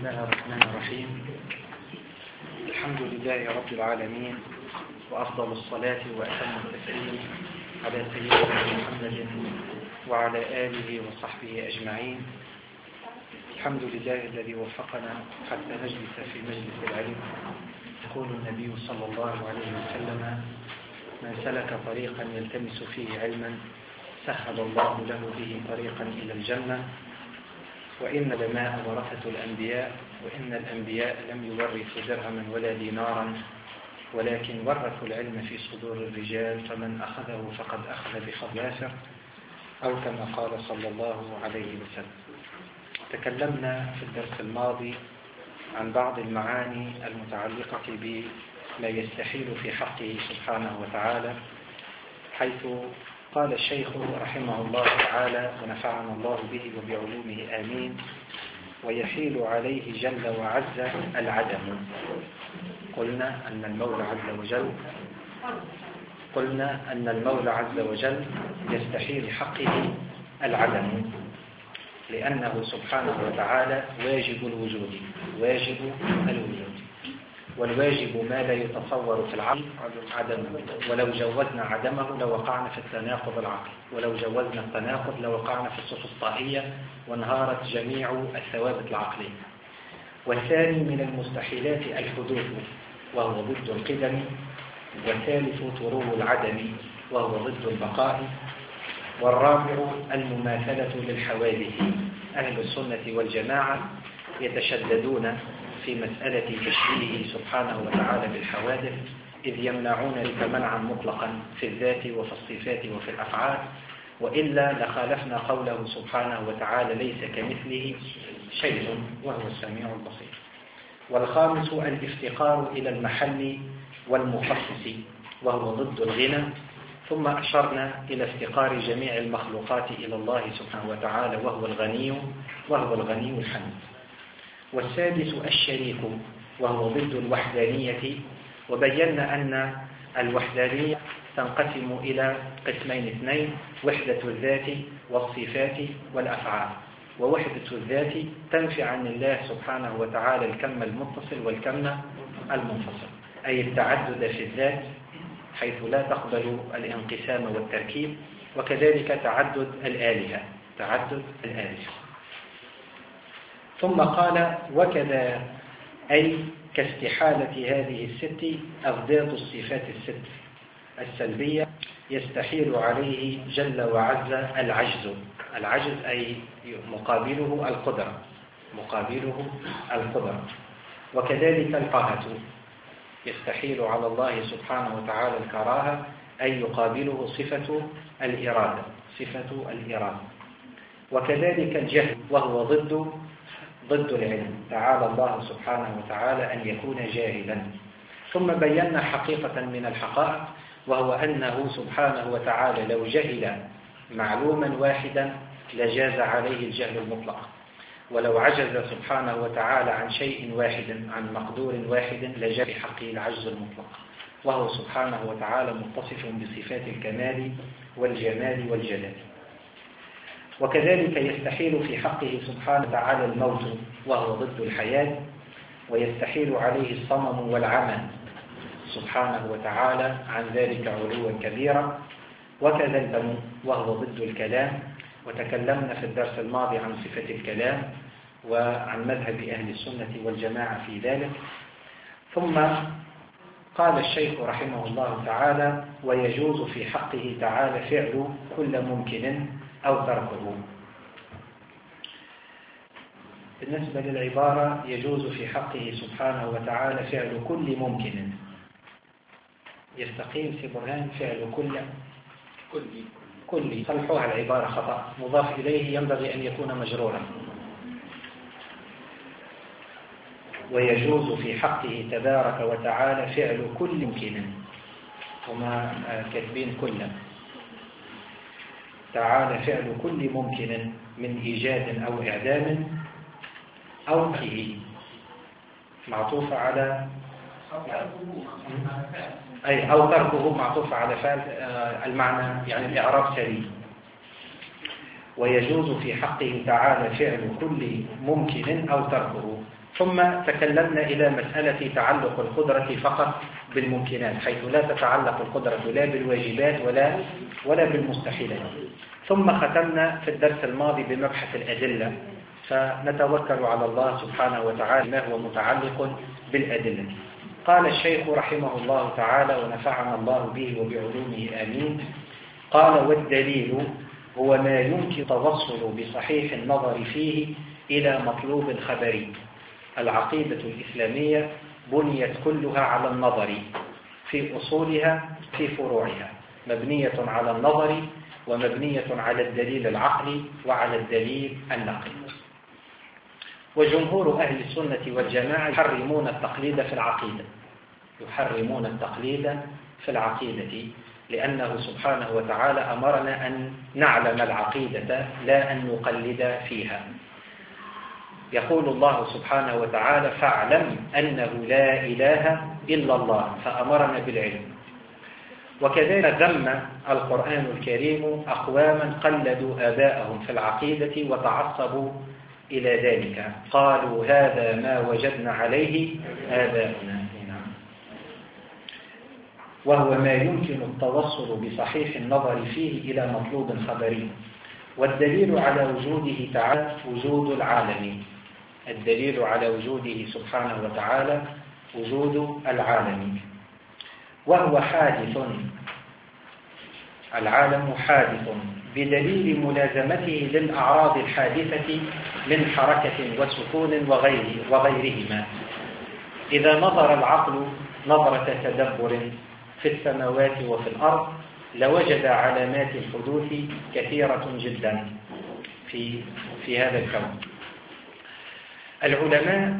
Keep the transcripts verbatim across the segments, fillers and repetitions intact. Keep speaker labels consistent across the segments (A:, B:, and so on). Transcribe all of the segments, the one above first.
A: الله الرحمن الرحيم. الحمد لله رب العالمين، وأفضل الصلاة وأتم التسليم على سيدنا محمد وعلى آله وصحبه أجمعين. الحمد لله الذي وفقنا حتى نجلس في مجلس العلم. يقول النبي صلى الله عليه وسلم: من سلك طريقا يلتمس فيه علما سهل الله له به طريقا إلى الجنة. وإن العلماء ورثة الأنبياء، وإن الأنبياء لم يورثوا درهما ولا دينارا، ولكن ورثوا العلم في صدور الرجال، فمن أخذه فقد أخذ بحظ وافر، أو كما قال صلى الله عليه وسلم. تكلمنا في الدرس الماضي عن بعض المعاني المتعلقة بما يستحيل في حقه سبحانه وتعالى، حيث قال الشيخ رحمه الله تعالى ونفعنا الله به وبعلومه آمين: ويحيل عليه جل وعز العدم. قلنا أن المولى عز وجل قلنا أن المولى عز وجل يستحيل حقه العدم، لأنه سبحانه وتعالى واجب الوجود واجب الوجود والواجب ما لا يتصور في العقل عدمه، ولو جوزنا عدمه لوقعنا في التناقض العقلي، ولو جوزنا التناقض لوقعنا في السفسطائية وانهارت جميع الثوابت العقلية. والثاني من المستحيلات الحدوث، وهو ضد القدم. والثالث طرو العدم، وهو ضد البقاء. والرابع المماثلة للحوادث. أهل السنة والجماعة يتشددون في مسألة تشبيهه سبحانه وتعالى بالحوادث، إذ يمنعون ذلك منعا مطلقا في الذات وفي الصفات وفي الأفعال، وإلا لخالفنا قوله سبحانه وتعالى: ليس كمثله شيء وهو السميع البصير. والخامس الافتقار إلى المحل والمخصص، وهو ضد الغنى. ثم أشرنا إلى افتقار جميع المخلوقات إلى الله سبحانه وتعالى، وهو الغني وهو الغني الحميد. والسادس الشريك، وهو ضد الوحدانية. وبينا أن الوحدانية تنقسم إلى قسمين اثنين: وحدة الذات والصفات والأفعال. ووحدة الذات تنفي عن الله سبحانه وتعالى الكم المتصل والكم المنفصل، أي التعدد في الذات حيث لا تقبل الانقسام والتركيب، وكذلك تعدد الآلهة تعدد الآلهة. ثم قال: وكذا أي كاستحالة هذه الست أضداد الصفات الست السلبية يستحيل عليه جل وعز العجز. العجز أي مقابله القدرة مقابله القدرة. وكذلك الكراهة، يستحيل على الله سبحانه وتعالى الكراهة، أي يقابله صفة الإرادة صفة الإرادة. وكذلك الجهل، وهو ضد ضد العلم، تعالى الله سبحانه وتعالى أن يكون جاهلا. ثم بينا حقيقة من الحقائق، وهو أنه سبحانه وتعالى لو جهل معلوما واحدا لجاز عليه الجهل المطلق، ولو عجز سبحانه وتعالى عن شيء واحد، عن مقدور واحد، لجاز في حقه العجز المطلق، وهو سبحانه وتعالى متصف بصفات الكمال والجمال والجلال. وكذلك يستحيل في حقه سبحانه وتعالى الموت، وهو ضد الحياة. ويستحيل عليه الصمم والعمى سبحانه وتعالى عن ذلك علوا كبيرا. وكذا البنو، وهو ضد الكلام. وتكلمنا في الدرس الماضي عن صفة الكلام وعن مذهب أهل السنة والجماعة في ذلك. ثم قال الشيخ رحمه الله تعالى: ويجوز في حقه تعالى فعل كل ممكن أو تركه. بالنسبة للعبارة يجوز في حقه سبحانه وتعالى فعل كل ممكن، يستقيم في برهان فعل كل كل كل صلحوها العبارة خطأ، مضاف إليه ينبغي أن يكون مجرورا. ويجوز في حقه تبارك وتعالى فعل كل ممكن، وما كاتبين كل، تعالى فعل كل ممكن من إيجاد أو إعدام أو فيه، معطوف على أي أو تركه معطوف على فعل، المعنى يعني الإعراب سليم. ويجوز في حقه تعالى فعل كل ممكن أو تركه، ثم تكلمنا إلى مسألة تعلق القدرة فقط بالممكنات، حيث لا تتعلق القدرة لا بالواجبات ولا ولا بالمستحيلات. ثم ختمنا في الدرس الماضي بمبحث الأدلة، فنتوكل على الله سبحانه وتعالى ما هو متعلق بالأدلة. قال الشيخ رحمه الله تعالى ونفعنا الله به وبعلومه آمين. قال: والدليل هو ما يمكن توصل بصحيح النظر فيه إلى مطلوب خبري. العقيدة الإسلامية بنيت كلها على النظر في أصولها في فروعها، مبنية على النظر ومبنية على الدليل العقلي وعلى الدليل النقلي. وجمهور أهل السنة والجماعة يحرمون التقليد في العقيدة يحرمون التقليد في العقيدة لأنه سبحانه وتعالى أمرنا أن نعلم العقيدة لا أن نقلد فيها. يقول الله سبحانه وتعالى: فاعلم أنه لا إله إلا الله، فأمرنا بالعلم. وكذلك ذم القرآن الكريم أقواما قلدوا آباءهم في العقيدة وتعصبوا إلى ذلك، قالوا: هذا ما وجدنا عليه آباؤنا، وهو ما يمكن التوصل بصحيح النظر فيه إلى مطلوب خبري. والدليل على وجوده تعالى وجود العالم الدليل على وجوده سبحانه وتعالى وجود العالم، وهو حادث. العالم حادث بدليل ملازمته للأعراض الحادثة من حركة وسكون وغيره وغيرهما. إذا نظر العقل نظرة تدبر في السماوات وفي الأرض لوجد علامات الحدوث كثيرة جدا في في هذا الكون. العلماء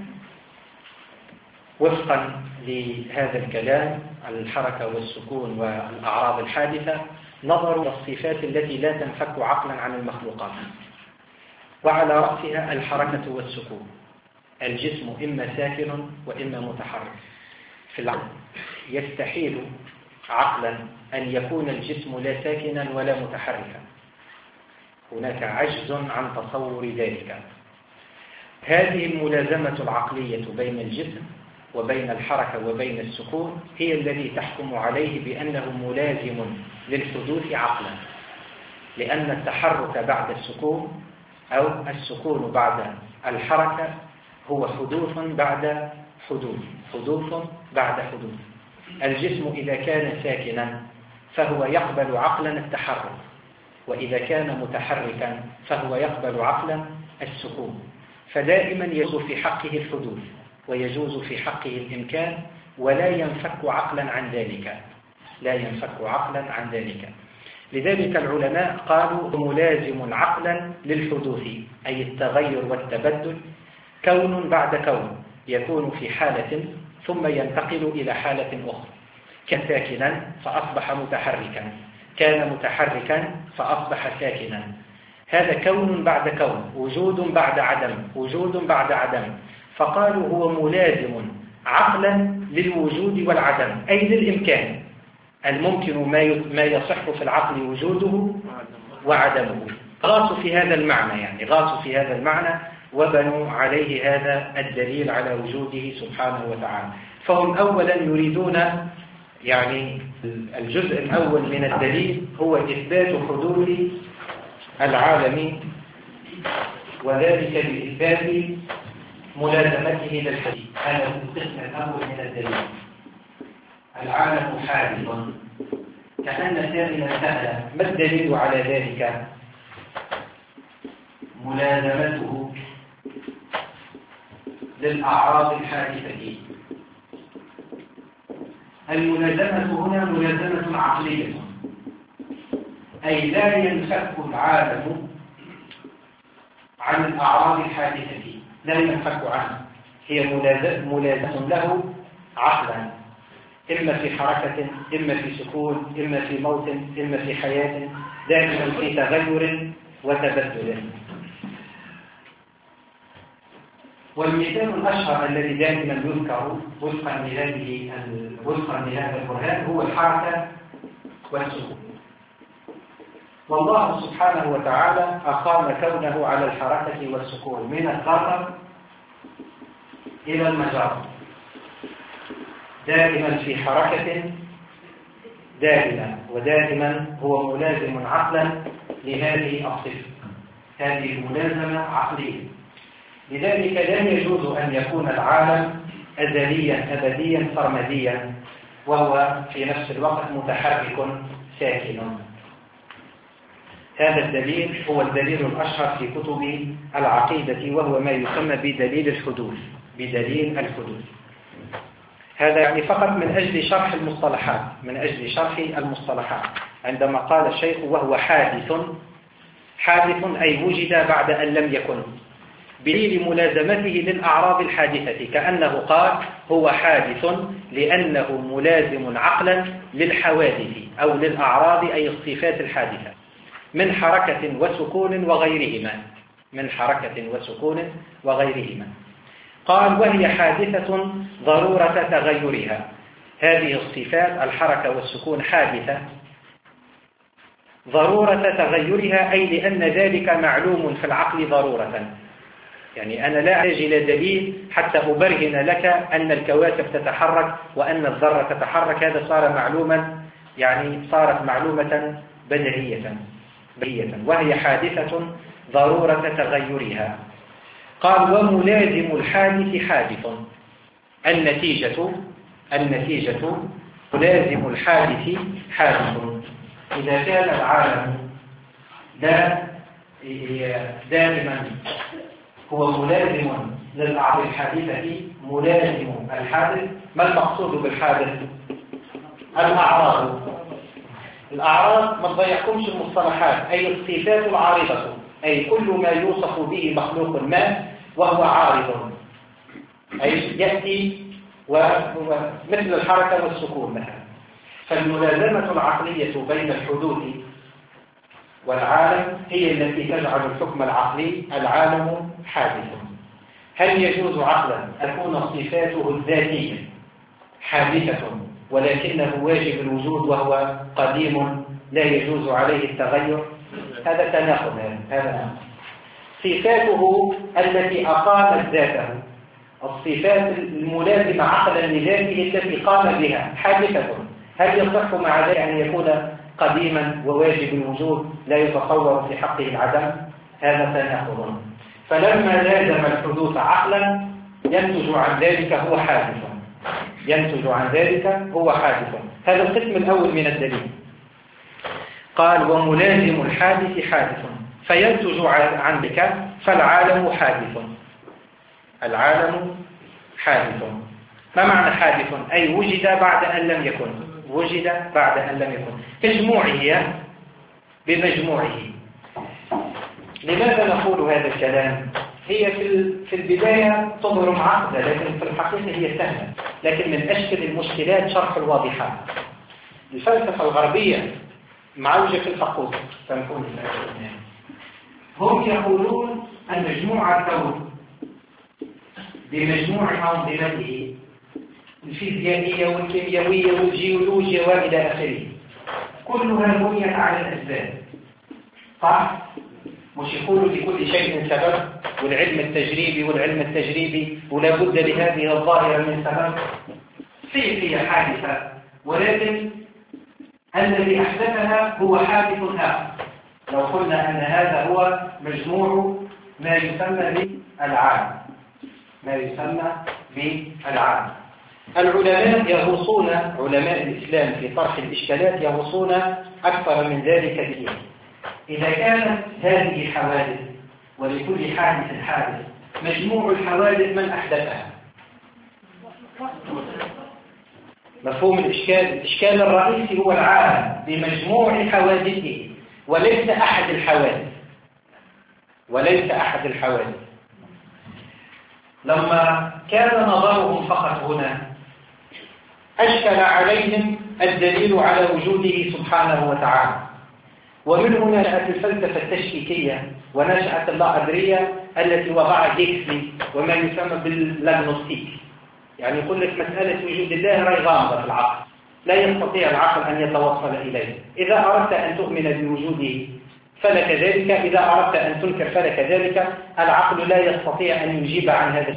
A: وفقا لهذا الكلام الحركة والسكون والأعراض الحادثة نظروا للصفات التي لا تنفك عقلا عن المخلوقات، وعلى رأسها الحركة والسكون. الجسم إما ساكن وإما متحرك. في العقل يستحيل عقلا أن يكون الجسم لا ساكنا ولا متحركا، هناك عجز عن تصور ذلك. هذه الملازمة العقلية بين الجسم وبين الحركة وبين السكون هي الذي تحكم عليه بأنه ملازم للحدوث عقلا، لأن التحرك بعد السكون أو السكون بعد الحركة هو حدوث بعد حدوث حدوث بعد حدوث. الجسم إذا كان ساكنا فهو يقبل عقلا التحرك، وإذا كان متحركا فهو يقبل عقلا السكون. فدائما يجوز في حقه الحدوث ويجوز في حقه الإمكان، ولا ينفك عقلا عن ذلك لا ينفك عقلا عن ذلك. لذلك العلماء قالوا ملازم عقلا للحدوث، أي التغير والتبدل، كون بعد كون، يكون في حالة ثم ينتقل إلى حالة أخرى. كان ساكنا فأصبح متحركا، كان متحركا فأصبح ساكنا. هذا كون بعد كون، وجود بعد عدم، وجود بعد عدم. فقالوا هو ملازم عقلا للوجود والعدم، أي للإمكان. الممكن ما يصح في العقل وجوده وعدمه. غاصوا في هذا المعنى يعني غاصوا في هذا المعنى وبنوا عليه هذا الدليل على وجوده سبحانه وتعالى. فهم أولا يريدون يعني الجزء الأول من الدليل هو إثبات حدوث العالم، وذلك بإثبات ملازمته للحديث. هذا القسم الأول من الدليل. العالم حادث، كأن سائلا سأل ما الدليل على ذلك؟ ملازمته للأعراض الحادثة. الملازمة هنا ملازمة عقلية، أي لا ينفك العالم عن الأعراض الحادثة، لا ينفك عنه. هي ملازمة له عقلا، إما في حركة، إما في سكون، إما في موت، إما في حياة، دائما في تغير وتبدل. والمثال الأشهر الذي دائما يذكر وفقا لهذه وفقا لهذا البرهان هو الحركة والسكون. والله سبحانه وتعالى أقام كونه على الحركة والسكون من الذرة إلى المجرة، دائما في حركة دائما، ودائما هو ملازم عقلا لهذه الصفة، هذه الملازمة عقلية. لذلك لا يجوز أن يكون العالم أزليا أبديا سرمديا وهو في نفس الوقت متحرك ساكن. هذا الدليل هو الدليل الأشهر في كتب العقيدة، وهو ما يسمى بدليل الحدوث، بدليل الحدوث. هذا يعني فقط من أجل شرح المصطلحات، من أجل شرح المصطلحات. عندما قال الشيخ وهو حادث، حادث أي وجد بعد أن لم يكن، بدليل ملازمته للأعراض الحادثة، كأنه قال هو حادث لأنه ملازم عقلا للحوادث أو للأعراض أي الصفات الحادثة من حركة وسكون وغيرهما، من حركة وسكون وغيرهما. قال وهي حادثة ضرورة تغيرها. هذه الصفات الحركة والسكون حادثة ضرورة تغيرها، أي لأن ذلك معلوم في العقل ضرورة. يعني أنا لا أحتاج إلى دليل حتى أبرهن لك أن الكواكب تتحرك وأن الذرة تتحرك، هذا صار معلوما، يعني صارت معلومة بديهية، وهي حادثة ضرورة تغيرها. قال وملازم الحادث حادث، النتيجة النتيجة ملازم الحادث حادث. إذا كان العالم دائما هو ملازم للأعراض الحادثة، ملازم الحادث. ما المقصود بالحادث؟ الأعراض. الأعراض ما تضيعكمش المصطلحات، أي الصفات العارضة، أي كل ما يوصف به مخلوق ما وهو عارض، أي يأتي ومثل الحركة والسكون مثلا. فالملازمة العقلية بين الحدوث والعالم هي التي تجعل الحكم العقلي العالم حادث. هل يجوز عقلا أن تكون صفاته الذاتية حادثة ولكنه واجب الوجود وهو قديم لا يجوز عليه التغير؟ هذا تناقض. هذا صفاته التي أقامت ذاته، الصفات الملازمة عقلا لذاته التي قام بها حادثة، هل يصح مع ذلك أن يكون قديما وواجب الوجود لا يتصور في حقه العدم؟ هذا تناقض. فلما لازم الحدوث عقلا ينتج عن ذلك هو حادث، ينتج عن ذلك هو حادث. هذا القسم الأول من الدليل. قال وملازم الحادث حادث، فينتج عن ذلك فالعالم حادث. العالم حادث. ما معنى حادث؟ أي وجد بعد أن لم يكن، وجد بعد أن لم يكن كجموعه بمجموعه. لماذا نقول هذا الكلام؟ هي في البداية تظهر معقدة، لكن في الحقيقة هي سهلة، لكن من أشكل المشكلات شرح الواضحات. الفلسفة الغربية معوجة في الفقود، سامحوني هم يقولون أن مجموع الكون بمجموع أنظمته الفيزيائية والكيميائية والجيولوجيا وإلى آخره كلها بنيت على الأسباب، صح؟ مش يقولوا لكل شيء سبب، والعلم التجريبي والعلم التجريبي ولا بد لهذه الظاهرة من سبب. هي حادثة، ولكن الذي أحدثها هو حادث آخر. لو قلنا أن هذا هو مجموع ما يسمى بالعالم، ما يسمى بالعالم. العلماء يغوصون، علماء الإسلام في طرح الإشكالات يغوصون أكثر من ذلك بكثير. إذا كانت هذه حوادث ولكل حادث حادث، مجموع الحوادث من أحدثها؟ مفهوم الإشكال؟ الإشكال الرئيسي هو العالم بمجموع حوادثه وليس أحد الحوادث، وليس أحد الحوادث. لما كان نظرهم فقط هنا أشكل عليهم الدليل على وجوده سبحانه وتعالى، ومن هنا نشأت الفلسفة التشكيكية ونشأت اللادرية التي وضعها جيكسلي وما يسمى باللاغنوستيك. يعني يقول لك مسألة وجود الله راهي غامضة في العقل، لا يستطيع العقل أن يتوصل إليه. إذا أردت أن تؤمن بوجوده فلك ذلك، إذا أردت أن تنكر فلك ذلك. العقل لا يستطيع أن يجيب عن هذا الآن،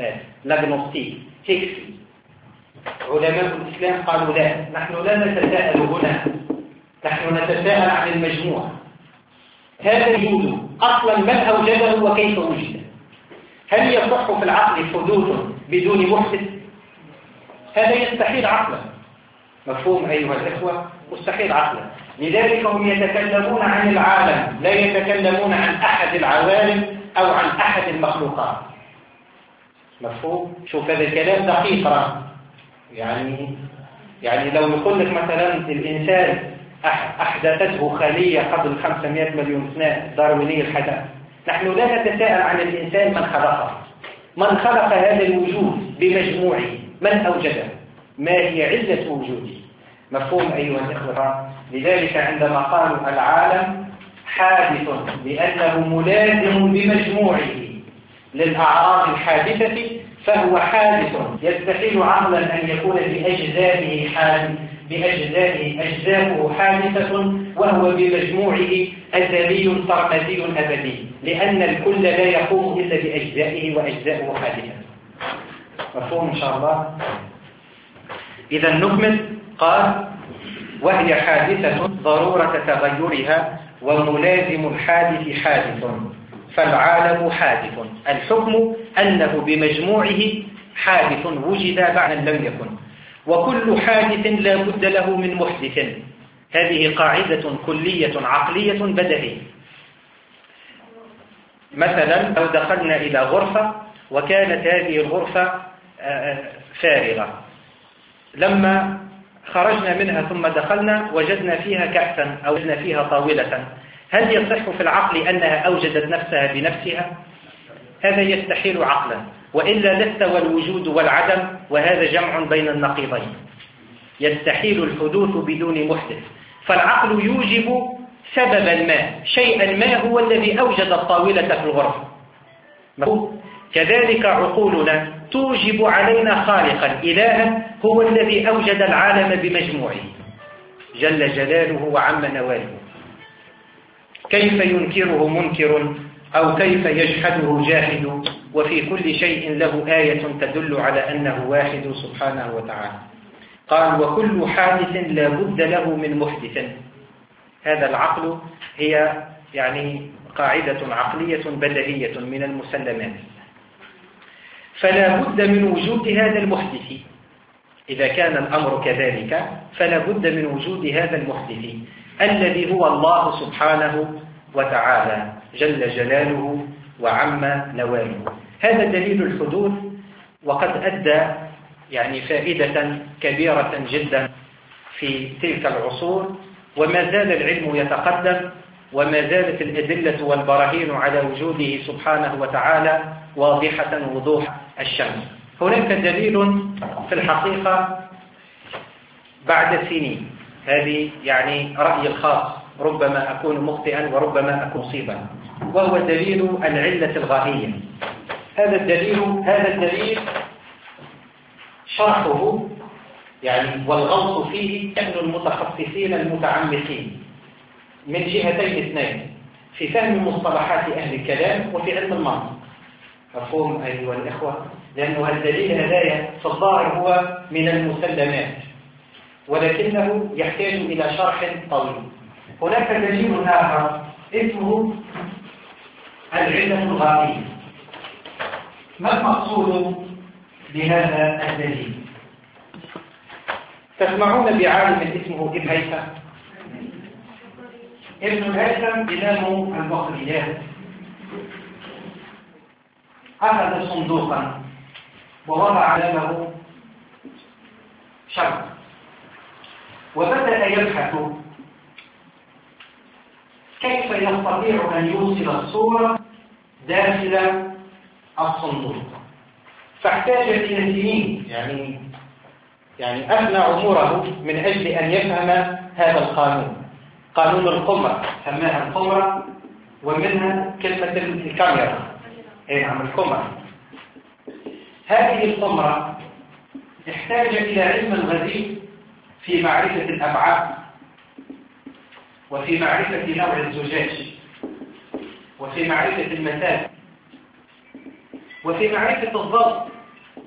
A: لاغنوستيك هيكسي. علماء الإسلام قالوا لا، نحن لا نتساءل هنا، نحن نتساءل عن المجموع. هذا الوجود أصلا من أوجده وكيف وجد؟ هل يصح في العقل حدوث بدون محدث؟ هذا يستحيل عقلا. مفهوم أيها الإخوة؟ مستحيل عقلا. لذلك هم يتكلمون عن العالم، لا يتكلمون عن أحد العوالم أو عن أحد المخلوقات. مفهوم؟ شوف هذا الكلام دقيق. يعني يعني لو نقول لك مثلا الإنسان أحدثته خلية قبل خمسمائة مليون سنة، دارويني الحداثة، نحن لا نتساءل عن الإنسان من خلقه، من خلق هذا الوجود بمجموعه، من أوجده، ما هي علة وجوده. مفهوم أيها الإخوة؟ لذلك عندما قالوا العالم حادث لأنه ملازم بمجموعه للأعراض الحادثة، فهو حادث يستحيل عقلا أن يكون بأجزائه حادث، بأجزائه أجزاؤه حادثة وهو بمجموعه أزلي سرمدي أبدي، لأن الكل لا يقوم إلا بأجزائه وأجزاؤه حادثة. مفهوم إن شاء الله؟ إذا نكمل. قال وهي حادثة ضرورة تغيرها وملازم الحادث حادث، فالعالم حادث. الحكم أنه بمجموعه حادث وجد بعد أن لم يكن، وكل حادث لا بد له من محدث. هذه قاعدة كلية عقلية بديهية. مثلا لو دخلنا إلى غرفة وكانت هذه الغرفة فارغة، لما خرجنا منها ثم دخلنا وجدنا فيها كأسا أو وجدنا فيها طاولة، هل يصح في العقل أنها أوجدت نفسها بنفسها؟ هذا يستحيل عقلا، وإلا لاستوى الوجود والعدم، وهذا جمع بين النقيضين. يستحيل الحدوث بدون محدث، فالعقل يوجب سببا ما، شيئا ما هو الذي أوجد الطاولة في الغرفة. كذلك عقولنا توجب علينا خالقا إلها هو الذي أوجد العالم بمجموعه جل جلاله وعم نواله. كيف ينكره منكر أو كيف يجحده جاحد، وفي كل شيء له آية تدل على أنه واحد سبحانه وتعالى. قال وكل حادث لا بد له من محدث. هذا العقل هي يعني قاعدة عقلية بديهية من المسلمات، فلا بد من وجود هذا المحدث. إذا كان الأمر كذلك فلا بد من وجود هذا المحدث الذي هو الله سبحانه وتعالى جل جلاله وعم نواله. هذا دليل الحدوث، وقد أدى يعني فائدة كبيرة جدا في تلك العصور، وما زال العلم يتقدم، وما زالت الأدلة والبراهين على وجوده سبحانه وتعالى واضحة وضوح الشمس. هناك دليل في الحقيقة بعد سنين، هذه يعني رأيي الخاص، ربما أكون مخطئا وربما أكون مصيبا، وهو دليل العلة الغائية. هذا الدليل هذا الدليل شرحه يعني والغوص فيه كأن المتخصصين المتعمقين من جهتين اثنين، في فهم مصطلحات أهل الكلام وفي علم المنطق. مفهوم أيها الإخوة؟ لأنه الدليل هذا في الظاهر هو من المسلمات، ولكنه يحتاج إلى شرح طويل. هناك دليل آخر اسمه العلة الغائية. ما المقصود بهذا الدليل؟ تسمعون بعالم اسمه ابن هيثم. ابن هيثم إمام المصريات أخذ صندوقا ووضع له شمس، وبدأ يبحث كيف يستطيع أن يوصل الصورة داخل الصندوق. فاحتاج إلى سنين، يعني يعني أفنى عمره من أجل أن يفهم هذا القانون، قانون القمرة، سماها القمرة، ومنها كلمة الكاميرا، أي نعم القمرة. هذه القمرة احتاج إلى علم غزير في معرفة الأبعاد، وفي معرفة نوع الزجاج، وفي معرفة المسافة، وفي معرفة الضغط،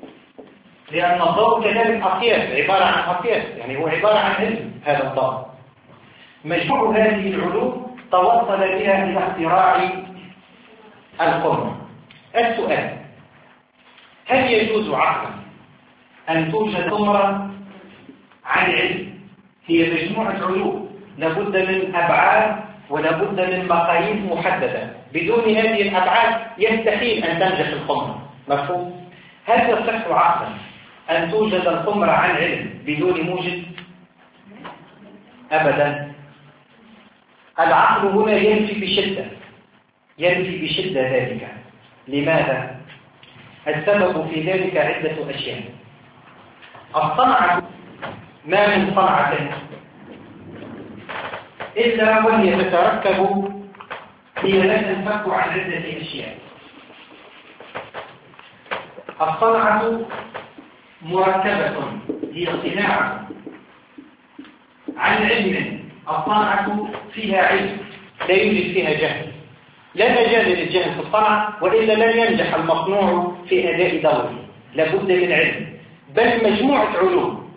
A: لأن الضوء كذلك أقياس، عبارة عن أقياس، يعني هو عبارة عن علم هذا الضوء. مجموع هذه العلوم توصل بها إلى اختراع القمر. السؤال: هل يجوز عقلا أن توجد قمرة عن علم؟ هي مجموعة علوم لابد من أبعاد ولابد من مقاييس محددة، بدون هذه الأبعاد يستحيل أن تنجح القمرة. مفهوم؟ هل يصح عقلا أن توجد القمرة عن علم بدون موجد؟ أبدا. العقل هنا ينفي بشدة ينفي بشدة ذلك. لماذا؟ السبب في ذلك عدة أشياء. الصنعة ما من صنعة إلا وهي تتركب، هي لا تنفك عن عدة أشياء. الصنعة مركبة، هي صناعة عن علم. الصنعة فيها علم، لا يوجد فيها جهل، لا مجال للجهل في الصنعة، وإلا لن ينجح المصنوع في أداء دوره. لابد من علم، بل مجموعة علوم.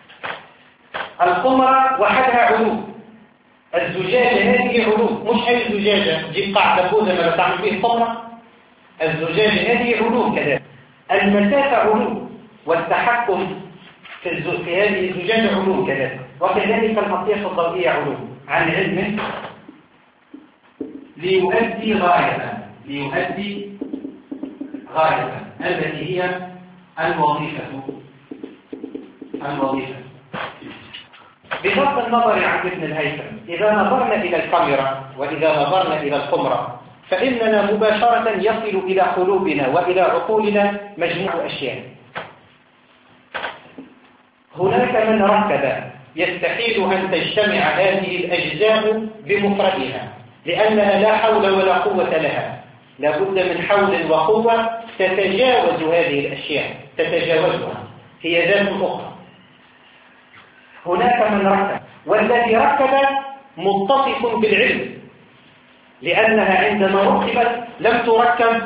A: القمرة وحدها علوم. الزجاجة هذه علوم، مش أي زجاجة تجيب قاعدة فوزة ما تعمل فيه القمرة. الزجاجة هذه علوم كذلك. المسافة علوم، والتحكم في, الز... في هذه الزجاجة علوم كذلك، وكذلك المطيخ الضوئية علوم عن علم ليؤدي غاية ليؤدي غاية التي هي الوظيفة الوظيفة بغض النظر عن ابن الهيثم، إذا نظرنا إلى الكاميرا وإذا نظرنا إلى القمرة فإننا مباشرة يصل إلى قلوبنا وإلى عقولنا مجموع أشياء. هناك من ركب، يستحيل أن تجتمع هذه الأجزاء بمفردها، لأنها لا حول ولا قوة لها، لابد من حول وقوة تتجاوز هذه الأشياء، تتجاوزها، هي ذات أخرى. هناك من ركب، والذي ركب متصف بالعلم، لأنها عندما ركبت لم تركب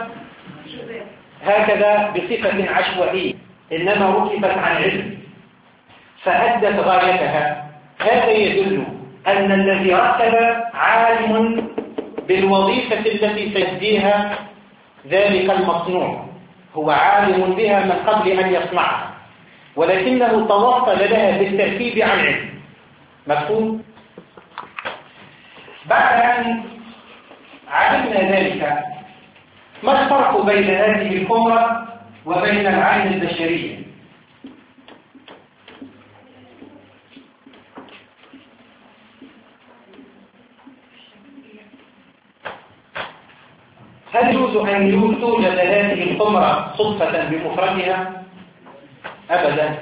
A: هكذا بصفة عشوائية، إنما ركبت عن علم فأدت غايتها. هذا يدل أن الذي ركب عالم بالوظيفة التي سيؤديها ذلك المصنوع، هو عالم بها من قبل أن يصنعها، ولكنه توصل لها بالتركيب عن علم. مفهوم؟ بعد أن علمنا ذلك، ما الفرق بين هذه القمرة وبين العين البشرية؟ هل يجوز أن توجد هذه القمرة صدفة بمفردها؟ أبدا،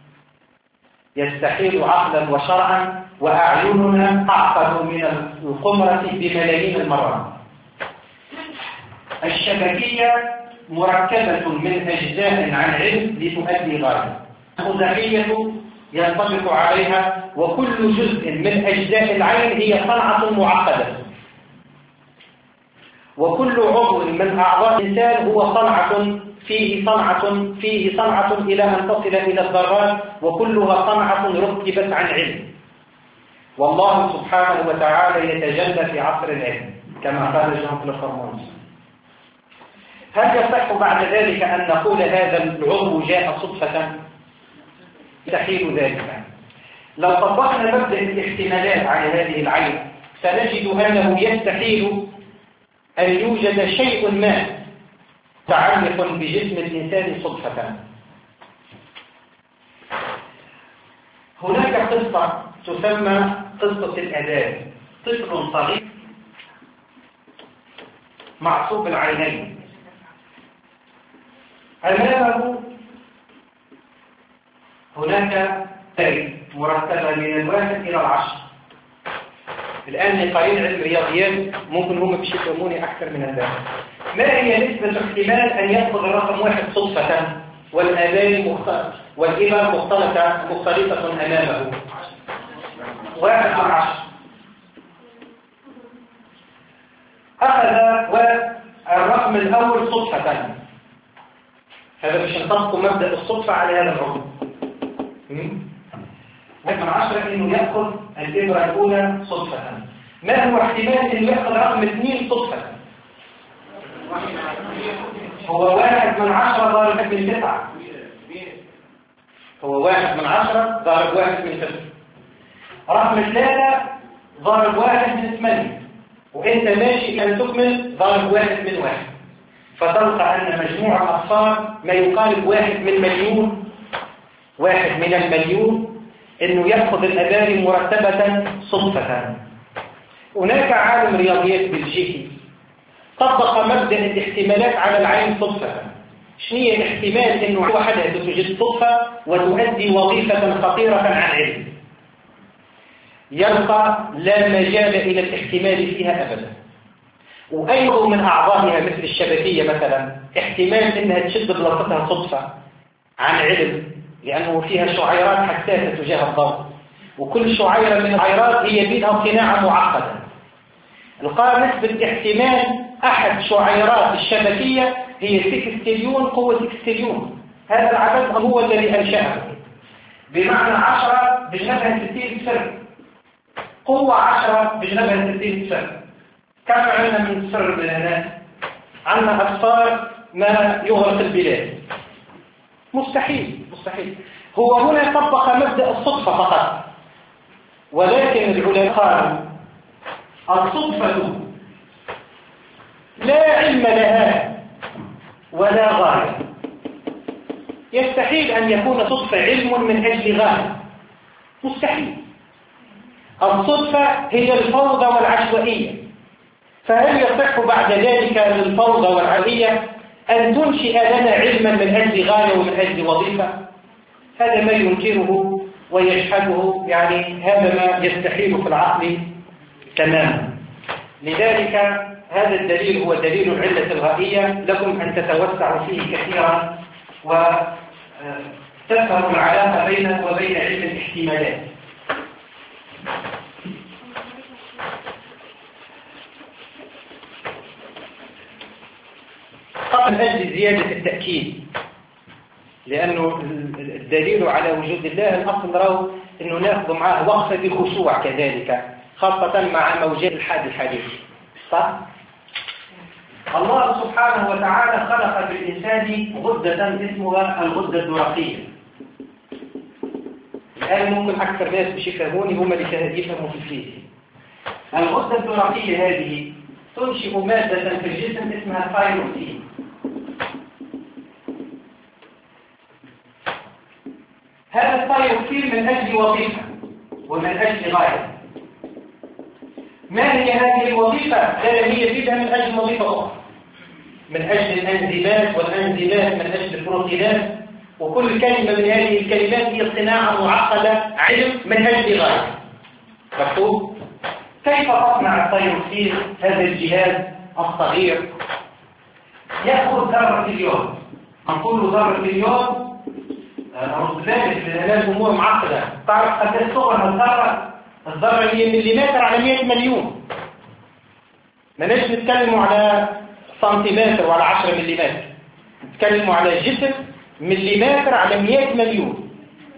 A: يستحيل عقلا وشرعا، وأعيننا أعقد من القمرة بملايين المرات. الشبكية مركبة من أجزاء عن علم لتؤدي غاية. الخزعية ينطبق عليها، وكل جزء من أجزاء العين هي صنعة معقدة، وكل عضو من أعضاء الإنسان هو صنعة فيه صنعة فيه صنعة إلى أن تصل إلى الذرات، وكلها صنعة ركبت عن علم. والله سبحانه وتعالى يتجلى في عصر العلم كما قال جان كلود فرمونس. هل يصح بعد ذلك أن نقول هذا العضو جاء صدفة؟ يستحيل ذلك. لو طبقنا مبدأ الاحتمالات على هذه العين سنجد أنه يستحيل أن يوجد شيء ما متعلق بجسم الإنسان صدفة. هناك قصة تسمى قصة الأذان. طفل صغير معصوب العينين، أمامه هناك تاريخ مرتبة من الواحد إلى العشر. الآن لقائل علم رياضيات ممكن هم بيشكلوني أكثر من ذلك. ما هي نسبة احتمال أن يأخذ الرقم واحد صدفة والآذان مختلفة والإبر مختلفة مختلفة أمامه؟ واحد من عشر. أخذ والرقم الأول صدفة، هذا مش نطبق مبدأ الصدفة على هذا العضو. واحد من عشرة إنه يأخذ الإبرة الأولى صدفة. ما هو احتمال إنه يأخذ رقم اثنين صدفة؟ هو واحد من عشرة ضارب واحد من تسعة. هو واحد من عشرة ضارب واحد من تسعة. رقم ثلاثة ضارب واحد من ثمانية. وانت ماشي ان تكمل ضارب واحد من واحد، فتلقى ان مجموع الاصفار ما يقارب واحد من مليون. واحد من المليون انه ياخذ الاباري مرتبة صدفة. هناك عالم رياضيات بلجيكي طبق مبدأ الاحتمالات على العين صدفة. شنو هي الاحتمال انه واحدة توجد صدفة وتؤدي وظيفة خطيرة عن علم؟ يبقى لا مجال إلى الاحتمال فيها أبدا. وأي عضو من أعضائها مثل الشبكية مثلا احتمال أنها تشد بلاطتها صدفة عن علم، لأنه فيها شعيرات حساسة تجاه الضوء، وكل شعيرة من الشعيرات هي بينها صناعة معقدة. القى نسبة احتمال أحد شعيرات الشبكية هي ستة تريليون قوة ستة تريليون. هذا العدد هو الذي أنشأه، بمعنى عشرة بجنبها ستين سر، قوة عشرة بجنبها ستين سر. كم عندنا من سر بالهناء؟ عندنا أصفار ما يغرق البلاد. مستحيل مستحيل. هو هنا طبق مبدأ الصدفة فقط، ولكن العلماء قالوا الصدفة لا علم لها ولا غاية. يستحيل أن يكون صدفة علم من أجل غاية، مستحيل. الصدفة هي الفوضى والعشوائية، فهل يصح بعد ذلك للفوضى والعشوائية أن تنشئ لنا علما من أجل غاية ومن أجل وظيفة؟ هذا ما ينكره ويجحده، يعني هذا ما يستحيل في العقل تماما. لذلك هذا الدليل هو دليل العلة الغائية. لكم أن تتوسعوا فيه كثيرا وتفهموا العلاقة بينه وبين علم الاحتمالات. من أجل زيادة التأكيد، لأنه الدليل على وجود الله الأصل نراه أنه نأخذ معه وقفة بخشوع كذلك، خاصة مع موجات الحاد الحديث. صح؟ الله سبحانه وتعالى خلق بالإنسان غدة اسمها الغدة الدرقية. الآن ممكن أكثر ناس مش يفهموني هم اللي يفهموا في الفيزياء. الغدة الدرقية هذه تنشئ مادة في الجسم اسمها ثايروكسين. هذا الثايروكسين من أجل وظيفة ومن أجل غاية. ما هي هذه الوظيفة؟ لا هي فيها من أجل وظيفة أخرى، من أجل الأنزيمات، والأنزيمات من أجل البروتينات، وكل كلمة من هذه الكلمات هي صناعة معقدة علم من أجل غاية. مفهوم؟ كيف تصنع الثايروكسين هذا الجهاز الصغير؟ يأخذ ذرة اليود، نقول ذرة اليود أرد ذلك لأن الأمور معقدة. تعرف قد صغر الذرة؟ الذرة هي مليمتر على مئة مليون. ما نجي نتكلم على سنتيمتر وعلى عشرة مليمتر، نتكلم على جسم مليمتر على مئة مليون.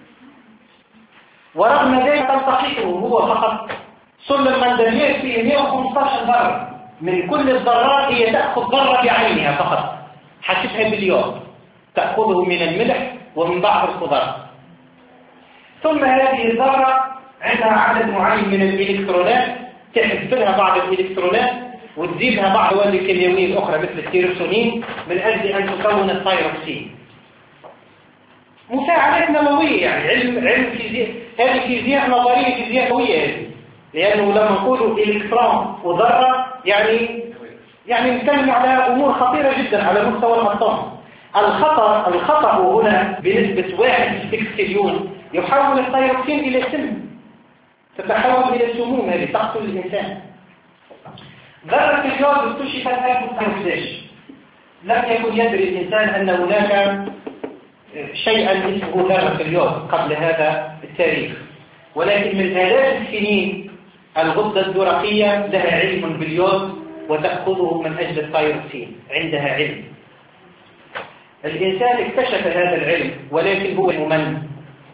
A: ورغم ذلك تلتقطه هو فقط سلم مندليات فيه مئة وخمسة عشر ذرة. من كل الذرات هي تأخذ ذرة بعينها فقط، حسبها باليود، تأخذه من الملح ومن بعض الخضار. ثم هذه الذرة عندها عدد معين من الإلكترونات، تحذف لها بعض الإلكترونات وتزيدها بعض المواد الكيميائية الأخرى مثل التيروسينين من أجل أن تكون الثايروكسين. مساعدات نووية، يعني علم علم فيزياء. هذه فيزياء نظرية، فيزياء نووية هذه، لأنه لما نقول إلكترون وذرة يعني يعني نتكلم على أمور خطيرة جدا على مستوى الأطوم. الخطر الخطأ هنا بنسبة واحد في ستة تريليون يحول الثايروكسين إلى سم، تتحول إلى سموم هذه تقتل الإنسان. ذرة اليود اكتشفت ألف وتسعمئة وأحد عشر. لم يكن يدري الإنسان أن هناك شيئا اسمه ذرة اليود قبل هذا التاريخ، ولكن من آلاف السنين الغدة الدرقية لها علم باليود وتأخذه من أجل الثايروكسين، عندها علم. الإنسان اكتشف هذا العلم، ولكن هو ممن.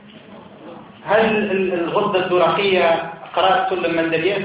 A: هل الغدة الدرقية قرأت كل المندليات؟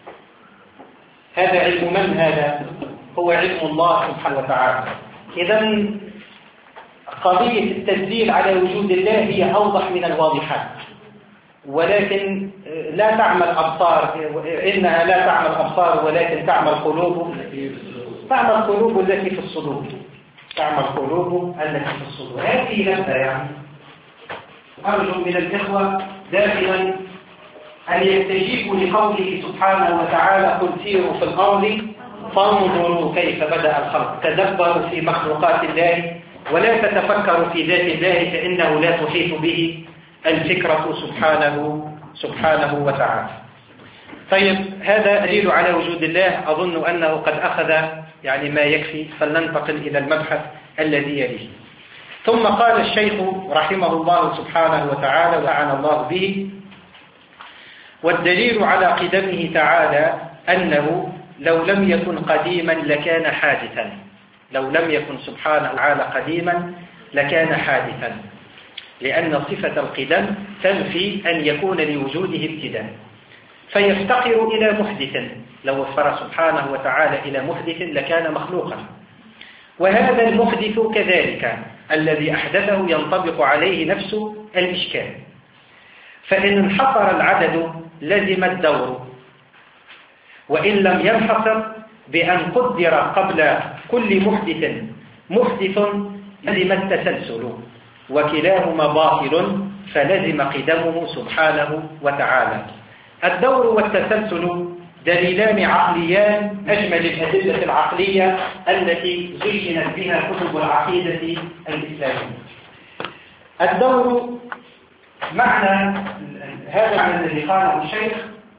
A: هذا علم من هذا؟ هو علم الله سبحانه وتعالى. إذا قضية التدليل على وجود الله هي أوضح من الواضحات، ولكن لا تعمل أبصار، إنها لا تعمل أبصار ولكن تعمل قلوب، تعمل قلوب التي في الصدور، تعمل قلوب التي في الصدور. هذه لفتة يعني. أرجو من الإخوة دائما أن يستجيبوا لقوله سبحانه وتعالى: قل سيروا في الأرض فانظروا كيف بدأ الخلق. تدبروا في مخلوقات الله ولا تتفكروا في ذات الله، فإنه لا تحيط به الفكرة سبحانه سبحانه وتعالى. طيب، هذا دليل على وجود الله. أظن أنه قد أخذ يعني ما يكفي، فلننتقل إلى المبحث الذي يليه. ثم قال الشيخ رحمه الله سبحانه وتعالى ولعن الله به: والدليل على قدمه تعالى أنه لو لم يكن قديما لكان حادثا. لو لم يكن سبحانه وتعالى قديما لكان حادثا، لأن صفة القدم تنفي أن يكون لوجوده ابتداء، فيفتقر إلى محدث. لو وفر سبحانه وتعالى إلى محدث لكان مخلوقا. وهذا المحدث كذلك الذي أحدثه ينطبق عليه نفس الإشكال، فإن انحصر العدد لزم الدور، وإن لم ينحصر بأن قدر قبل كل محدث محدث لزم التسلسل، وكلاهما باطل فلزم قدمه سبحانه وتعالى. الدور والتسلسل دليلان عقليان أجمل الأدلة العقلية التي زينت بها كتب العقيدة الإسلامية. الدور معنى هذا عن الذي قاله الشيخ: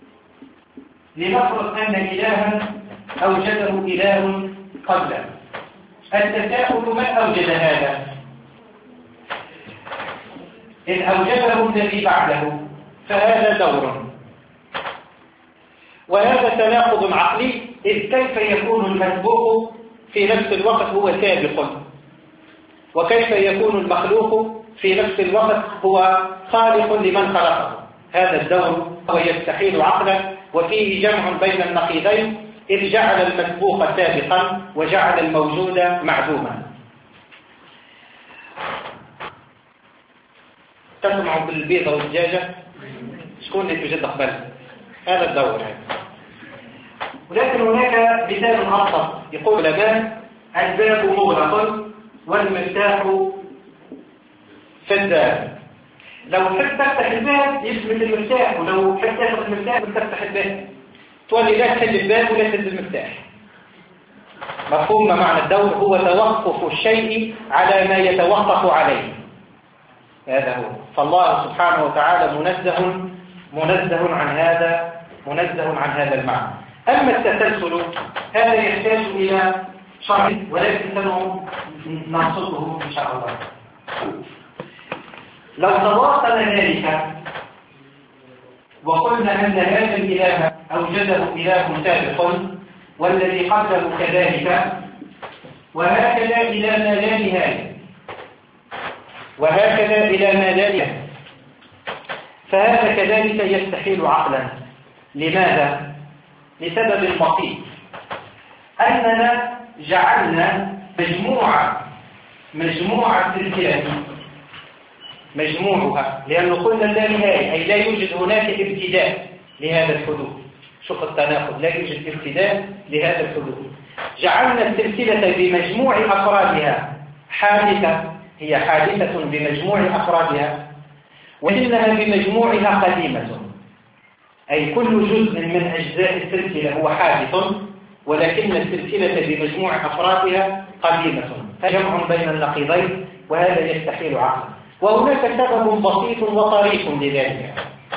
A: لنفرض أن إلها أوجده إله قبله. التساؤل: من أوجد هذا؟ إن أوجده الذي بعده فهذا دور. وهذا تناقض عقلي، إذ كيف يكون المسبوق في نفس الوقت هو سابق؟ وكيف يكون المخلوق في نفس الوقت هو خالق لمن خلقه؟ هذا الدور هو يستحيل عقلا، وفيه جمع بين النقيضين، إذ جعل المسبوق سابقا وجعل الموجود معدوما. تسمعوا بالبيضة والدجاجة؟ شكون اللي توجد قبل؟ هذا الدور هذا. ولكن هناك مثال أبسط، يقول العلماء: الباب مغلق والمفتاح في الباب. لو حبيت تفتح الباب يثبت المفتاح، ولو حبيت تاخذ المفتاح تفتح الباب. تولي لا تحل الباب ولا تهز المفتاح. مفهوم ما معنى الدور؟ هو توقف الشيء على ما يتوقف عليه. هذا هو. فالله سبحانه وتعالى منزه منزه عن هذا منزه عن هذا المعنى. أما التسلسل هذا يحتاج إلى شرح، ولكن سنبسطه إن شاء الله. لو تواصل ذلك وقلنا أن هذا الإله أوجده إله سابق والذي قبله كذلك، وهكذا إلى ما لا نهاية، وهكذا إلى ما لا نهاية، فهذا كذلك يستحيل عقلا. لماذا؟ لسبب بسيط، أننا جعلنا مجموعة مجموعة سلسلة مجموعها، لأنه قلنا لا نهاية، أي لا يوجد هناك ابتداء لهذا الحدوث. شوف التناقض، لا يوجد ابتداء لهذا الحدوث. جعلنا السلسلة بمجموع أفرادها حادثة، هي حادثة بمجموع أفرادها، وإنها بمجموعها قديمة، أي كل جزء من أجزاء السلسلة هو حادث، ولكن السلسلة بمجموع أفرادها قديمة. فجمع بين النقيضين، وهذا يستحيل عقلا. وهناك سبب بسيط وطريف لذلك.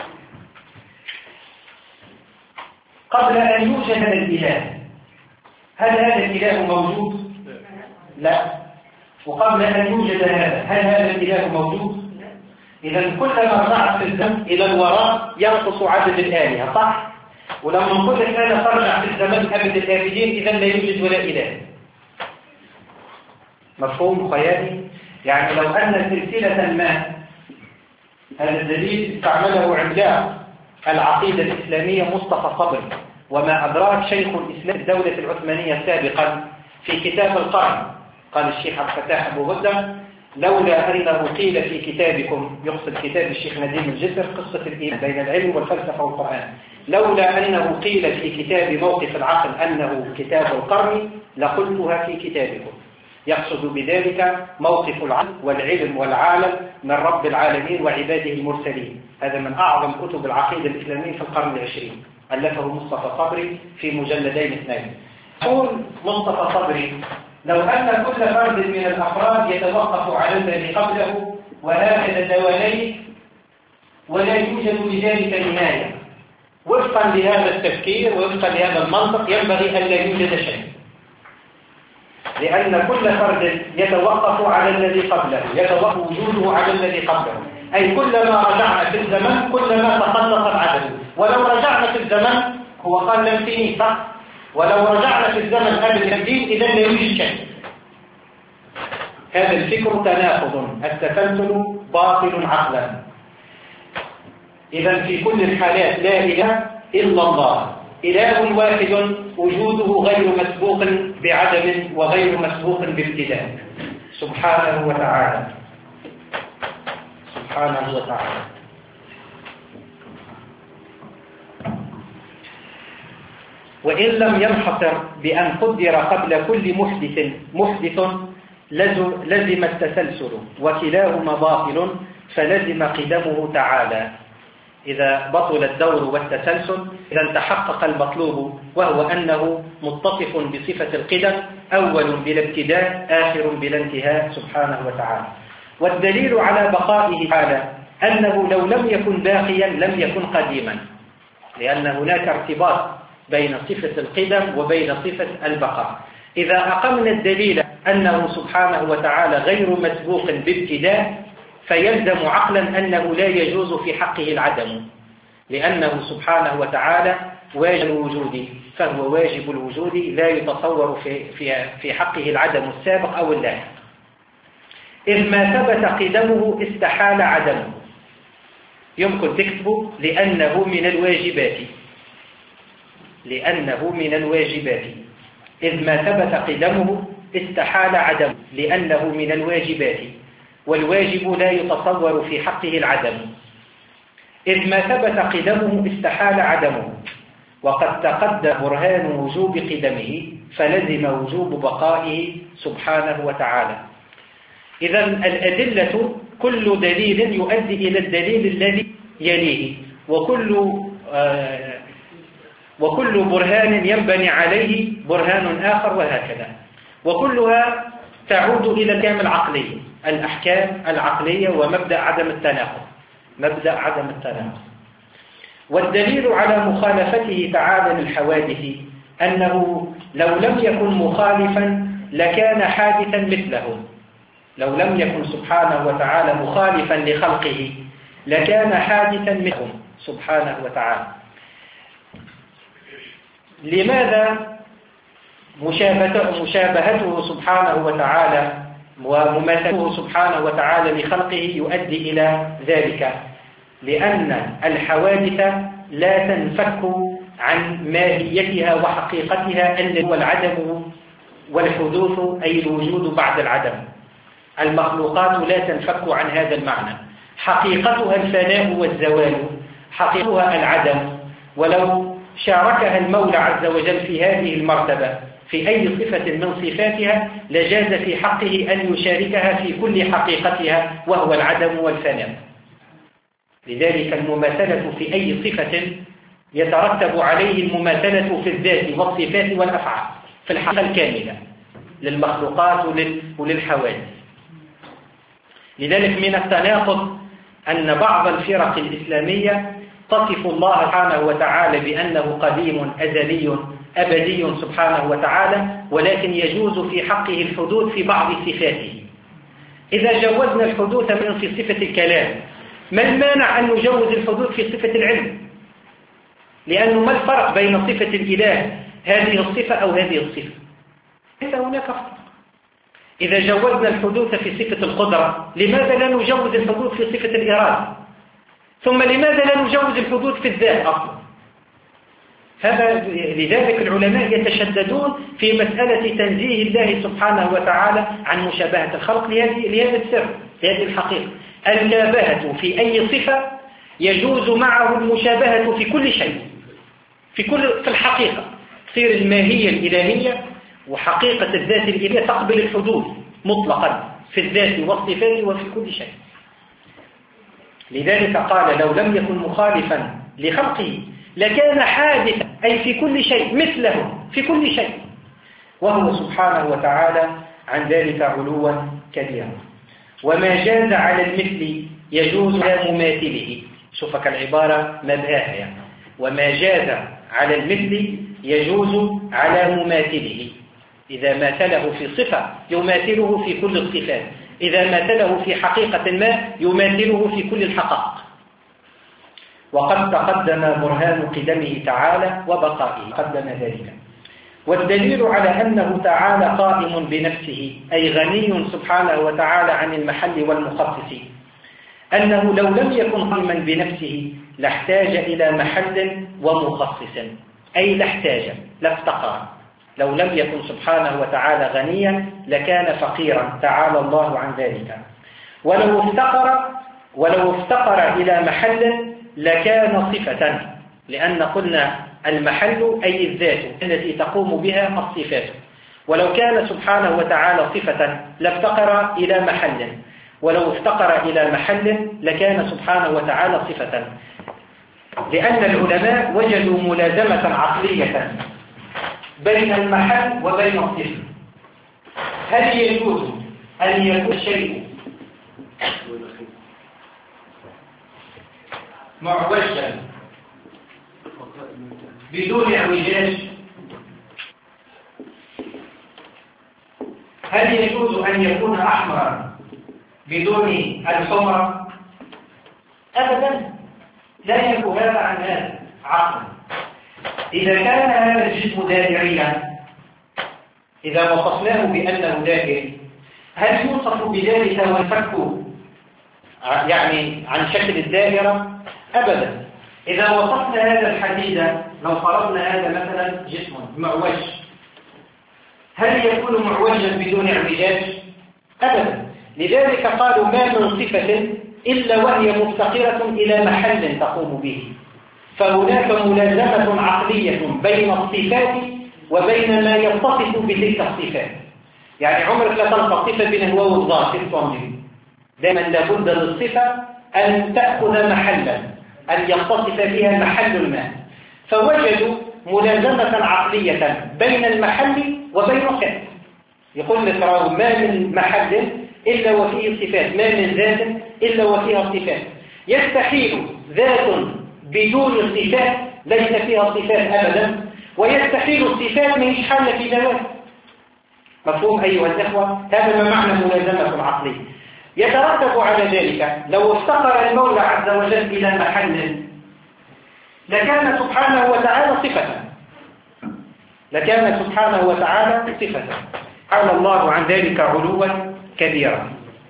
A: قبل أن يوجد الإله، هل هذا الإله موجود؟ لا. وقبل أن يوجد هذا، هل هذا الإله موجود؟ إذا كلما رجعت في الزمن إلى الوراء ينقص عدد الآلهة، صح؟ ولما نقول لك أنا ترجع في الزمن أبد الآبدين، إذا لا يوجد ولا إله. مفهوم خيالي؟ يعني لو أن سلسلة ما، هذا الدليل استعمله عملاق العقيدة الإسلامية مصطفى صبري، وما أدراك شيخ الإسلام الدولة العثمانية سابقا في كتاب القرن، قال الشيخ عبد الفتاح أبو غدة: لولا أنه قيل في كتابكم، يقصد كتاب الشيخ نديم الجسر، قصة الإيمان بين العلم والفلسفة والقرآن، لولا أنه قيل في كتاب موقف العقل أنه كتاب القرن لقلتها في كتابكم. يقصد بذلك موقف العقل والعلم والعالم من رب العالمين وعباده المرسلين. هذا من أعظم كتب العقيدة الإسلامية في القرن العشرين، ألفه مصطفى صبري في مجلدين اثنين. يقول مصطفى صبري: لو أن كل فرد من الأفراد يتوقف على الذي قبله وهكذا دواليه ولا يوجد لذلك نهاية، وفقا لهذا التفكير ووفقا لهذا المنطق ينبغي أن لا يوجد شيء، لأن كل فرد يتوقف على الذي قبله، يتوقف وجوده على الذي قبله، أي كلما رجعنا في الزمن كلما تقلص العدد. ولو رجعنا في الزمن، هو قال لم تنين صح؟ ولو رجعنا في الزمن قبل التبديل إذا لا يوجد شيء. هذا الفكر تناقض، التسلسل باطل عقلا. إذا في كل الحالات لا إله إلا الله، إله واحد وجوده غير مسبوق بعدم وغير مسبوق بابتداء، سبحانه وتعالى سبحانه وتعالى. وإن لم ينحصر بأن قدر قبل كل محدث محدث لزم التسلسل، وكلاهما باطل فلزم قدمه تعالى. إذا بطل الدور والتسلسل، إذا تحقق المطلوب وهو أنه متصف بصفة القدم، أول بلا ابتداء آخر بلا انتهاء سبحانه وتعالى. والدليل على بقائه تعالى أنه لو لم يكن باقيا لم يكن قديما، لأن هناك ارتباط بين صفة القدم وبين صفة البقاء. إذا أقمنا الدليل أنه سبحانه وتعالى غير مسبوق بابتداء، فيلزم عقلا أنه لا يجوز في حقه العدم، لأنه سبحانه وتعالى واجب الوجود، فهو واجب الوجود لا يتصور في, في, في حقه العدم السابق أو اللاحق. إذ ما ثبت قدمه استحال عدمه. يمكن تكتبه لأنه من الواجبات، لأنه من الواجبات. إذ ما ثبت قدمه استحال عدمه لأنه من الواجبات، والواجب لا يتصور في حقه العدم. إذ ما ثبت قدمه استحال عدمه، وقد تقدم برهان وجوب قدمه فلزم وجوب بقائه سبحانه وتعالى. إذا الأدلة كل دليل يؤدي إلى الدليل الذي يليه، وكل آه وكل برهان ينبني عليه برهان آخر، وهكذا، وكلها تعود إلى الأحكام العقلية، الأحكام العقلية ومبدأ عدم التناقض، مبدأ عدم التناقض. والدليل على مخالفته تعالى للحوادث أنه لو لم يكن مخالفا لكان حادثا مثلهم. لو لم يكن سبحانه وتعالى مخالفا لخلقه لكان حادثا مثلهم سبحانه وتعالى. لماذا مشابهته سبحانه وتعالى ومماثلته سبحانه وتعالى لخلقه يؤدي إلى ذلك؟ لأن الحوادث لا تنفك عن ماهيتها وحقيقتها الذي هو العدم والحدوث، أي الوجود بعد العدم. المخلوقات لا تنفك عن هذا المعنى، حقيقتها الفناء والزوال، حقيقتها العدم. ولو شاركها المولى عز وجل في هذه المرتبة في أي صفة من صفاتها لجاز في حقه أن يشاركها في كل حقيقتها وهو العدم والفناء. لذلك المماثلة في أي صفة يترتب عليه المماثلة في الذات والصفات والأفعال في الحقيقة الكاملة للمخلوقات وللحوادث. لذلك من التناقض أن بعض الفرق الإسلامية تصف الله سبحانه وتعالى بأنه قديم أزلي أبدي سبحانه وتعالى، ولكن يجوز في حقه الحدوث في بعض صفاته. إذا جوزنا الحدوث من في صفة الكلام، ما المانع أن نجوز الحدوث في صفة العلم؟ لأنه ما الفرق بين صفة الإله هذه الصفة أو هذه الصفة؟ ليس هناك فرق. إذا جوزنا الحدوث في صفة القدرة لماذا لا نجوز الحدوث في صفة الإرادة؟ ثم لماذا لا نجوز الحدوث في الذات أصلا؟ هذا لذلك العلماء يتشددون في مسألة تنزيه الله سبحانه وتعالى عن مشابهة الخلق لهذا السر، لهذه الحقيقة. المشابهة في أي صفة يجوز معه المشابهة في كل شيء، في كل في الحقيقة. تصير الماهية الإلهية وحقيقة الذات الإلهية تقبل الحدوث مطلقا في الذات والصفات وفي كل شيء. لذلك قال لو لم يكن مخالفا لخلقه لكان حادثا، أي في كل شيء مثله في كل شيء، وهو سبحانه وتعالى عن ذلك علوا كبيرا. وما جاز على المثل يجوز على مماثله. شوفك العبارة مبهاها يعني. وما جاز على المثل يجوز على مماثله، إذا ماثله في صفة يماثله في كل الصفات، إذا ماثله في حقيقة ما يماثله في كل الحقائق. وقد تقدم برهان قدمه تعالى وبقائه، قدم ذلك. والدليل على أنه تعالى قائم بنفسه، أي غني سبحانه وتعالى عن المحل والمخصص، أنه لو لم يكن قائما بنفسه لاحتاج إلى محل ومخصص، أي لاحتاج لافتقر. لو لم يكن سبحانه وتعالى غنيا لكان فقيرا تعالى الله عن ذلك. ولو افتقر ولو افتقر إلى محل لكان صفة، لأن قلنا المحل أي الذات التي تقوم بها الصفات. ولو كان سبحانه وتعالى صفة لافتقر إلى محل، ولو افتقر إلى محل لكان سبحانه وتعالى صفة، لأن العلماء وجدوا ملازمة عقلية بين المحل وبين الصفة. هل يجوز أن يكون شيء معوجا بدون اعوجاج؟ هل يجوز أن يكون أحمرا بدون الحمر؟ أبدا، لا يكون هذا عن هذا عقلا. إذا كان هذا الجسم دائريا، إذا وصفناه بأنه دائري، هل يوصف بذلك وينفك يعني عن شكل الدائرة؟ أبدا. إذا وصفنا هذا الحديد، لو فرضنا هذا مثلا جسم معوج، هل يكون معوجا بدون اعوجاج؟ أبدا. لذلك قالوا ما من صفة إلا وهي مفتقرة إلى محل تقوم به. فهناك ملازمة عقلية بين الصفات وبين ما يتصف بتلك الصفات. يعني عمرك لا تلقى صفة بين الواو والضاد في الصوم. دائما لابد للصفة أن تأخذ محلا، أن يتصف فيها محل ما. فوجدوا ملازمة عقلية بين المحل وبين الصفات. يقول لك ما من محل إلا وفيه صفات، ما من ذات إلا وفيها صفات. يستحيل ذات بدون الصفات ليس فيها صفات أبدا، ويستحيل الصفات من إشحال في ذوات. مفهوم أيها الإخوة؟ هذا ما معنى ملازمة العقلية. يترتب على ذلك لو افتقر المولى عز وجل إلى محل لكان سبحانه وتعالى صفة، لكان سبحانه وتعالى صفة. قال الله عن ذلك علوا كبيرا.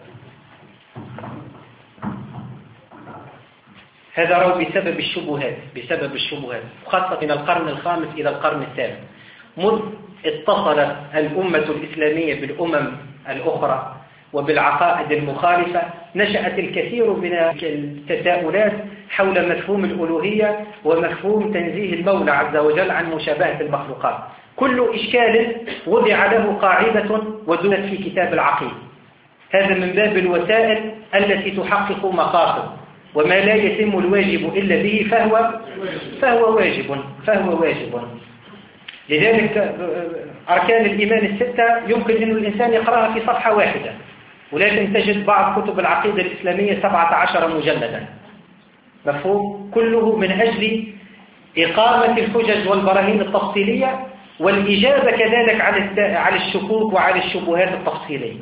A: هذا رو بسبب الشبهات، بسبب الشبهات خاصة من القرن الخامس إلى القرن الثالث، مذ اتصلت الأمة الإسلامية بالأمم الأخرى وبالعقائد المخالفة، نشأت الكثير من التساؤلات حول مفهوم الألوهية ومفهوم تنزيه المولى عز وجل عن مشابهة المخلوقات. كل إشكال وضع له قاعدة ودلت في كتاب العقيدة. هذا من باب الوسائل التي تحقق مقاصد، وما لا يتم الواجب إلا به فهو فهو واجب فهو واجب. لذلك أركان الإيمان الستة يمكن أن الإنسان يقرأها في صفحة واحدة، ولكن تجد بعض كتب العقيدة الإسلامية سبعة عشر مجلدا. مفهوم؟ كله من أجل إقامة الحجج والبراهين التفصيلية والإجابة كذلك على على الشكوك وعلى الشبهات التفصيلية.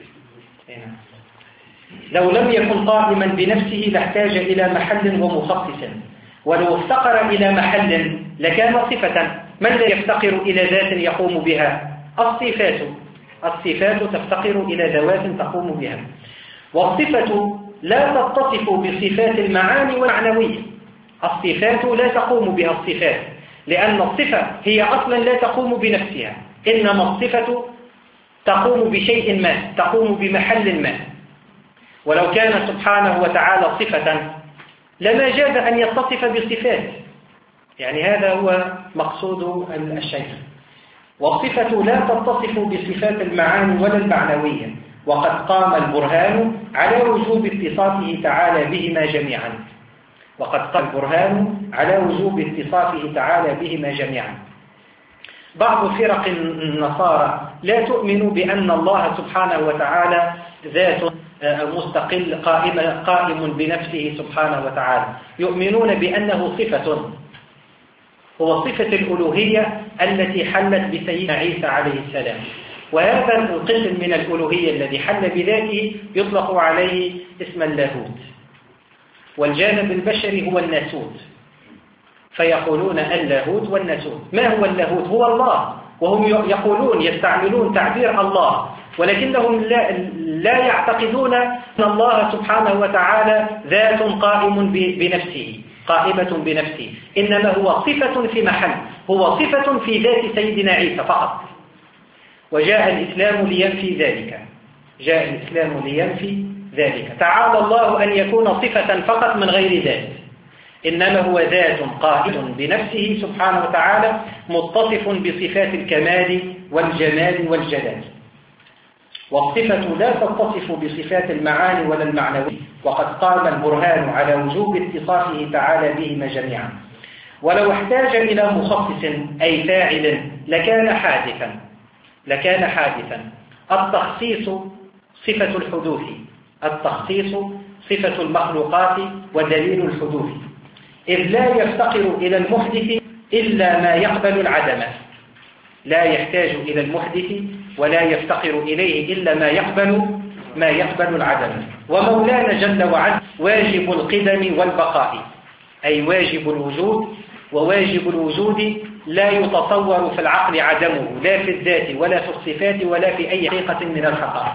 A: لو لم يكن قائما بنفسه لاحتاج إلى محل ومخصص، ولو افتقر إلى محل لكان صفة. من لا يفتقر إلى ذات يقوم بها؟ الصفات. الصفات تفتقر إلى ذوات تقوم بها. والصفة لا تتصف بصفات المعاني والمعنوية. الصفات لا تقوم بها الصفات، لأن الصفة هي أصلا لا تقوم بنفسها، إنما الصفة تقوم بشيء ما، تقوم بمحل ما. ولو كان سبحانه وتعالى صفة لما جاز أن يتصف بصفات، يعني هذا هو مقصود الشيخ. والصفة لا تتصف بصفات المعاني ولا المعنوية، وقد قام البرهان على وجوب اتصافه تعالى بهما جميعا وقد قام البرهان على وجوب اتصافه تعالى بهما جميعا. بعض فرق النصارى لا تؤمن بأن الله سبحانه وتعالى ذات مستقل قائم, قائم بنفسه سبحانه وتعالى، يؤمنون بأنه صفة، هو صفة الألوهية التي حلت بسيدنا عيسى عليه السلام. وهذا القسم من الألوهية الذي حل بذاته يطلق عليه اسم اللاهوت، والجانب البشري هو الناسوت، فيقولون اللاهوت والناسوت. ما هو اللاهوت؟ هو الله، وهم يقولون يستعملون تعبير الله، ولكنهم لا, لا يعتقدون أن الله سبحانه وتعالى ذات قائم بنفسه قائمة بنفسه، إنما هو صفة في محل، هو صفة في ذات سيدنا عيسى فقط. وجاء الإسلام لينفي ذلك جاء الإسلام لينفي ذلك تعالى الله أن يكون صفة فقط من غير ذات، إنما هو ذات قائم بنفسه سبحانه وتعالى، متصف بصفات الكمال والجمال والجلال. والصفة لا تتصف بصفات المعاني ولا المعنوية، وقد قام البرهان على وجوب اتصافه تعالى بهما جميعا. ولو احتاج إلى مخصص أي فاعل لكان حادثا لكان حادثا التخصيص صفة الحدوث التخصيص صفة المخلوقات ودليل الحدوث، إذ لا يفتقر إلى المحدث إلا ما يقبل العدم، لا يحتاج إلى المحدث ولا يفتقر إليه إلا ما يقبل ما يقبل العدم. ومولانا جل وعلا واجب القدم والبقاء، أي واجب الوجود، وواجب الوجود لا يتصور في العقل عدمه، لا في الذات ولا في الصفات ولا في أي حقيقة من الحقائق.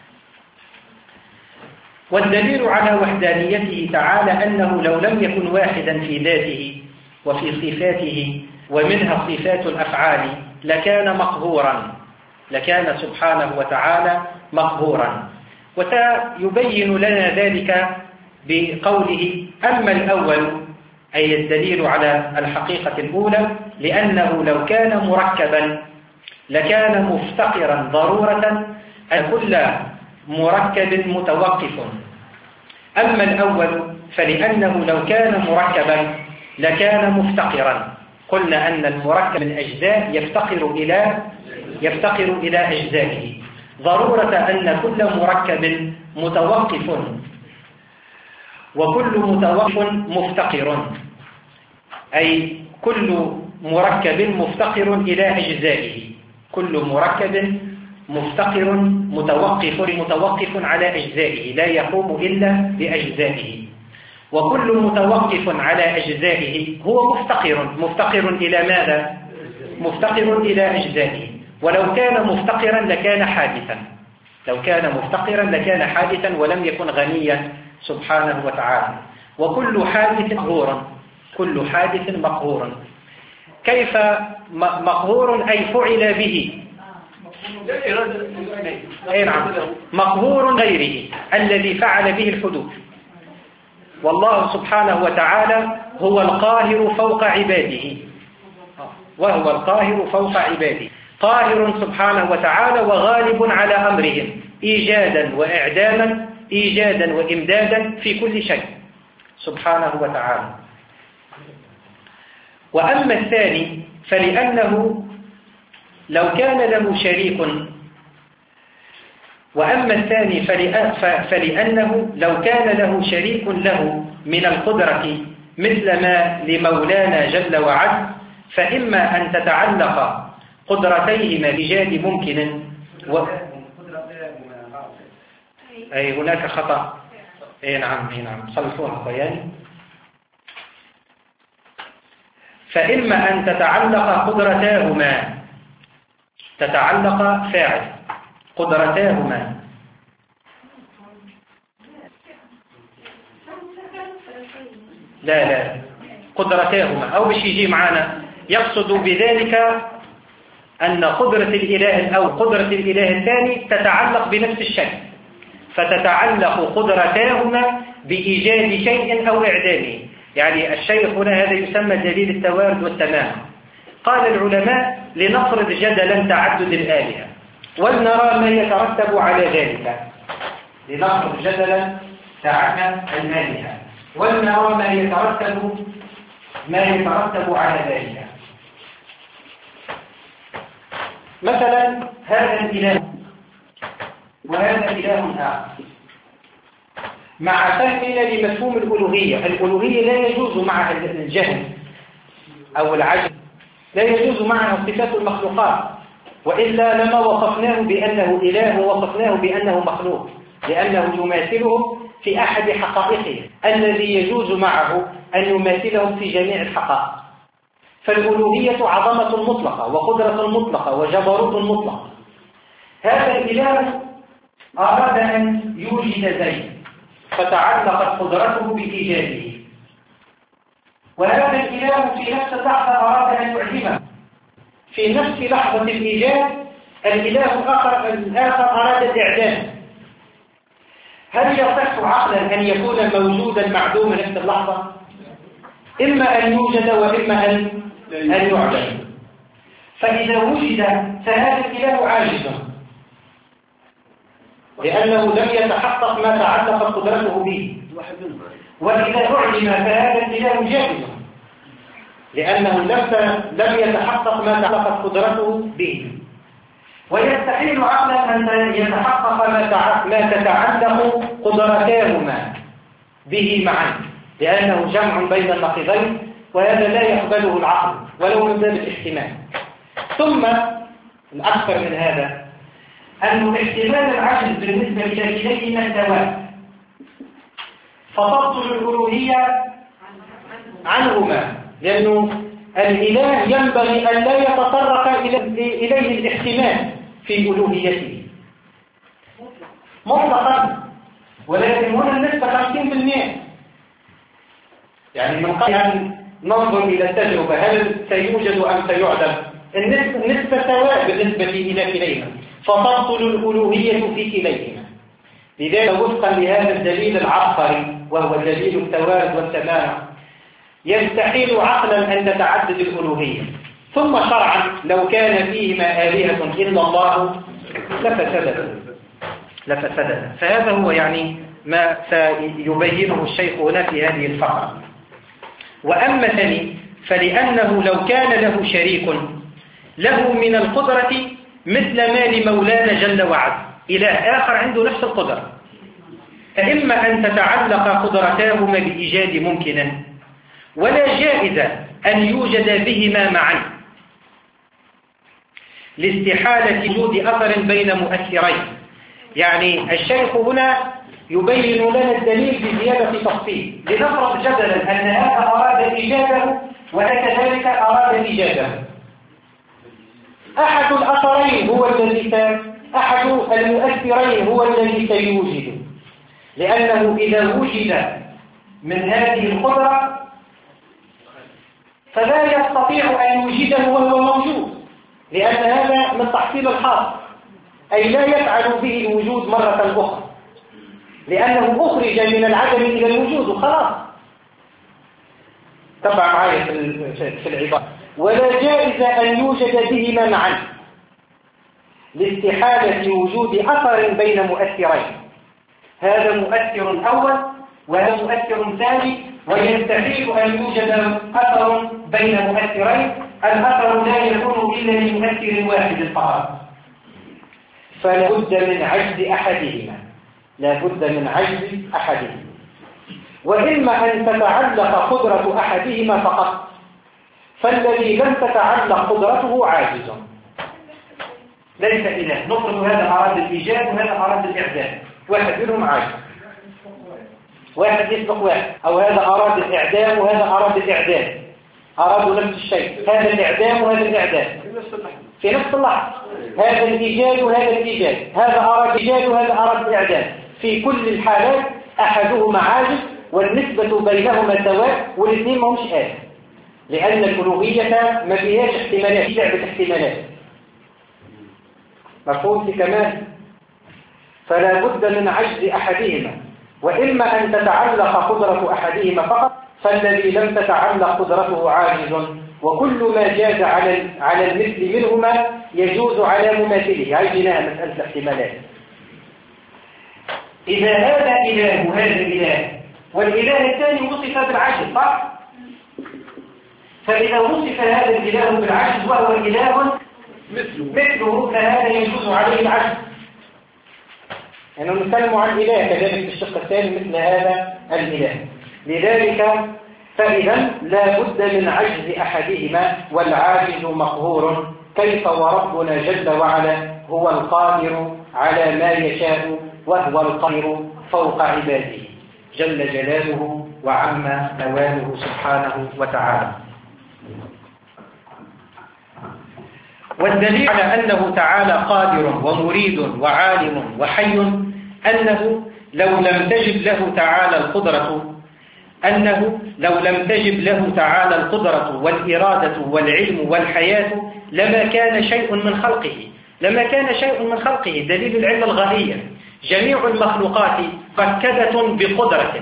A: والدليل على وحدانيته تعالى أنه لو لم يكن واحدا في ذاته وفي صفاته ومنها صفات الأفعال لكان مقهورا لكان سبحانه وتعالى مقهورا. وسيبين لنا ذلك بقوله: أما الأول أي الدليل على الحقيقة الأولى، لأنه لو كان مركبا لكان مفتقرا ضرورة أن كل مركب متوقف. أما الأول فلأنه لو كان مركبا لكان مفتقرا. قلنا أن المركب من أجزاء يفتقر إلى يفتقر إلى أجزائه، ضرورة أن كل مركب متوقف، وكل متوقف مفتقر، أي كل مركب مفتقر إلى أجزائه، كل مركب مفتقر متوقف متوقف على أجزائه، لا يقوم إلا بأجزائه. وكل متوقف على أجزائه هو مفتقر مفتقر إلى ماذا؟ مفتقر إلى أجزائه. ولو كان مفتقرا لكان حادثا لو كان مفتقرا لكان حادثا ولم يكن غنيا سبحانه وتعالى. وكل حادث مقهور كل حادث مقهور. كيف مقهور؟ أي فعل به، أي نعم، مقهور غيره الذي فعل به الحدوث. والله سبحانه وتعالى هو القاهر فوق عباده وهو القاهر فوق عباده، قاهر سبحانه وتعالى وغالب على أمرهم إيجادا وإعداما، إيجادا وإمدادا في كل شيء سبحانه وتعالى. وأما الثاني فلأنه لو كان له شريك وأما الثاني فلأنه لو كان له شريك له من القدرة مثل ما لمولانا جل وعلا، فإما أن تتعلق قدرتيهما بإيجاد ممكن و... أي هناك خطأ. أي نعم أي نعم صلحوها بياني. فإما أن تتعلق قدرتاهما تتعلق فاعل قدرتاهما لا لا قدرتاهما أو باش يجي معنا يقصد بذلك أن قدرة الإله أو قدرة الإله الثاني تتعلق بنفس الشيء، فتتعلق قدرتاهما بإيجاد شيء أو إعدامه. يعني الشيء هنا هذا يسمى دليل التوارد والتمام. قال العلماء لنفرض جدلا تعدد الآلهة ولنرى ما يترتب على ذلك. لنفرض جدلا تعدد الآلهة ولنرى ما يترتب ما يترتب على ذلك. مثلا هذا الإله وهذا إله آخر، مع فهمنا لمفهوم الألوهية. الألوهية لا يجوز معها الجهل أو العجز، لا يجوز معها صفات المخلوقات، وإلا لما وصفناه بأنه إله ووصفناه بأنه مخلوق، لأنه يماثله في أحد حقائقه الذي يجوز معه أن يماثله في جميع الحقائق. فالألوهية عظمة مطلقة وقدرة مطلقة وجبروت مطلق. هذا الإله أراد أن يوجد زيد فتعلقت قدرته بإيجاده، وهذا الإله في نفس اللحظة أراد أن يعلمه. في نفس لحظة الإيجاد الإله الآخر الآخر أراد الإعدام. هل يصح عقلا أن يكون موجودا معدوما نفس اللحظة؟ إما أن يوجد وإما أن أن يعدم. فإذا وجد فهذا الإله عاجز، لأنه لم يتحقق ما تعلقت قدرته به. وإذا أعلم فهذا الإله جاهز، لأنه لم يتحقق ما تعلقت قدرته به. ويستحيل عقلا أن يتحقق ما تتعلق قدرتاهما به معا، لأنه جمع بين النقيضين، وهذا لا يقبله العقل ولو من باب الاحتمال. ثم الأكثر من هذا أن احتمال العجز بالنسبة إلى كليهما سواء، فتبطل الألوهية عنهما، لأنه الإله ينبغي أن لا يتطرق إليه الاحتمال في ألوهيته مطلقا، ولكن هنا النسبة خمسين بالمئة. يعني من قبل أن ننظر إلى التجربة هل سيوجد أم سيعدم، النسبة سواء بالنسبة إلى كليهما، فتبطل الألوهية في كليهما. لذلك وفقا لهذا الدليل العبقري وهو دليل التوارد والتمام، يستحيل عقلا أن تتعدد الألوهية. ثم شرعا لو كان فيهما آلهة إلا الله لفسدت لفسدت فهذا هو يعني ما سيبينه الشيخ هنا في هذه الفقرة. وأما الثاني فلأنه لو كان له شريك له من القدرة مثل ما لمولانا جل وعلا إله آخر عنده نفس القدرة، فإما أن تتعلق قدرتاهما بإيجاد ممكنا، ولا جائز أن يوجد بهما معا لاستحالة وجود أثر بين مؤثرين. يعني الشيخ هنا يبين لنا الدليل بزيادة تفصيل. لنفرض جدلا أن هذا أراد إيجاده وكذلك أراد إيجاده. أحد الأثرين هو الذي أحد المؤثرين هو الذي سيوجد، لأنه إذا وجد من هذه القدرة فلا يستطيع أن يوجده وهو موجود، لأن هذا من تحصيل الحاصل، أي لا يفعل به الوجود مرة أخرى، لأنه أخرج من العدم إلى الوجود وخلاص. تبع معي في العبارة. ولا جائز أن يوجد بهما معا لاستحالة وجود أثر بين مؤثرين. هذا مؤثر أول وهذا مؤثر ثاني، ويستحيل أن يوجد أثر بين مؤثرين. الأثر لا يكون إلا لمؤثر واحد فقط، فلا بد من عجز أحدهما لا بد من عجز أحدهما وإما أن تتعلق قدرة أحدهما فقط، فالذي لم تتعلق قدرته عاجز ليس إله. نفرض هذا أراد الإيجاد وهذا أراد الإعداد، واحد منهم عاجز، واحد يسبق واحد، أو هذا أراد الإعدام وهذا أراد الإعداد، أرادوا نفس الشيء، هذا الإعدام وهذا الإعداد،
B: في نفس اللحظة. هذا الإيجاد وهذا الإيجاد، هذا أراد إيجاد وهذا أراد إعداد. في كل الحالات أحدهما عاجز والنسبة بينهما سواء، والاثنين ما همش آلة، لأن الألوهية ما فيهاش احتمالات، لعبة احتمالات. مفهوم في كمان؟ فلا بد من عجز أحدهما، وإما أن تتعلق قدرة أحدهما فقط، فالذي لم تتعلق قدرته عاجز، وكل ما جاز على على المثل منهما يجوز على مماثله. عايزينها مسألة الاحتمالات. إذا هذا إله وهذا إله والإله الثاني وصف بالعجز، صح؟ فإذا وصف هذا الإله بالعجز وهو إله مثله فهذا يجوز عليه العجز. يعني نتكلم عن إله كذلك في الشق الثاني مثل هذا الإله. لذلك فإذا لا بد من عجز أحدهما، والعاجز مقهور. كيف وربنا جل وعلا هو القادر على ما يشاء، وهو القادر فوق عباده جل جلاله وعم نواله سبحانه وتعالى. والدليل على أنه تعالى قادر ومريد وعالم وحي أنه لو لم تجب له تعالى القدرة أنه لو لم تجب له تعالى القدرة والإرادة والعلم والحياة لما كان شيء من خلقه لما كان شيء من خلقه دليل العلة الغائية. جميع المخلوقات مؤكدة بقدرة،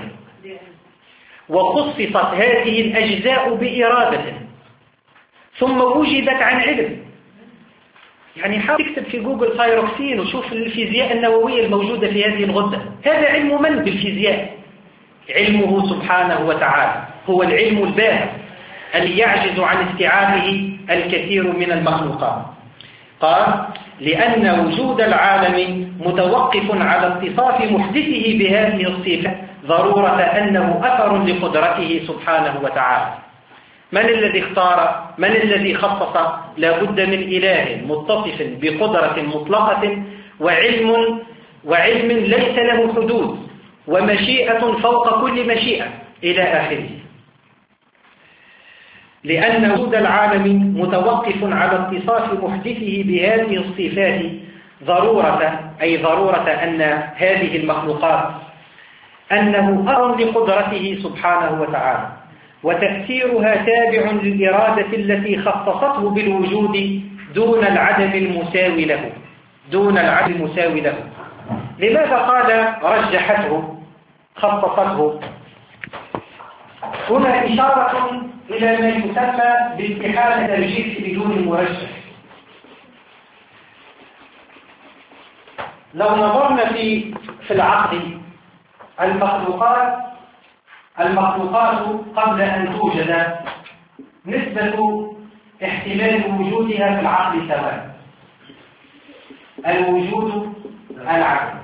B: وخصصت هذه الأجزاء بإرادة، ثم وجدت عن علم. يعني حاول تكتب في جوجل ثايروكسين وشوف الفيزياء النووية الموجودة في هذه الغدة. هذا علم من بالفيزياء؟ علمه سبحانه وتعالى، هو العلم الباهر الذي يعجز عن استيعابه الكثير من المخلوقات. قال: لأن وجود العالم متوقف على اتصاف محدثه بهذه الصفة ضرورة أنه أثر لقدرته سبحانه وتعالى. من الذي اختار؟ من الذي خصص؟ لا بد من إله متصف بقدرة مطلقة وعلم وعلم ليس له حدود، ومشيئة فوق كل مشيئة إلى آخره. لأن وجود العالم متوقف على اتصاف محدثه بهذه الصفات ضرورة، أي ضرورة أن هذه المخلوقات أنه أثر لقدرته سبحانه وتعالى، وتأثيرها تابع للإرادة التي خصصته بالوجود دون العدم المساوي له دون العدم المساوي له. لماذا قال رجحته خصصته؟ هنا إشارة إلى ما يسمى باستحالة الترجيح بدون مرجح. لو نظرنا في في العقل، المخلوقات المخلوقات قبل أن توجد نسبة احتمال وجودها في العقل سواء. الوجود العدم،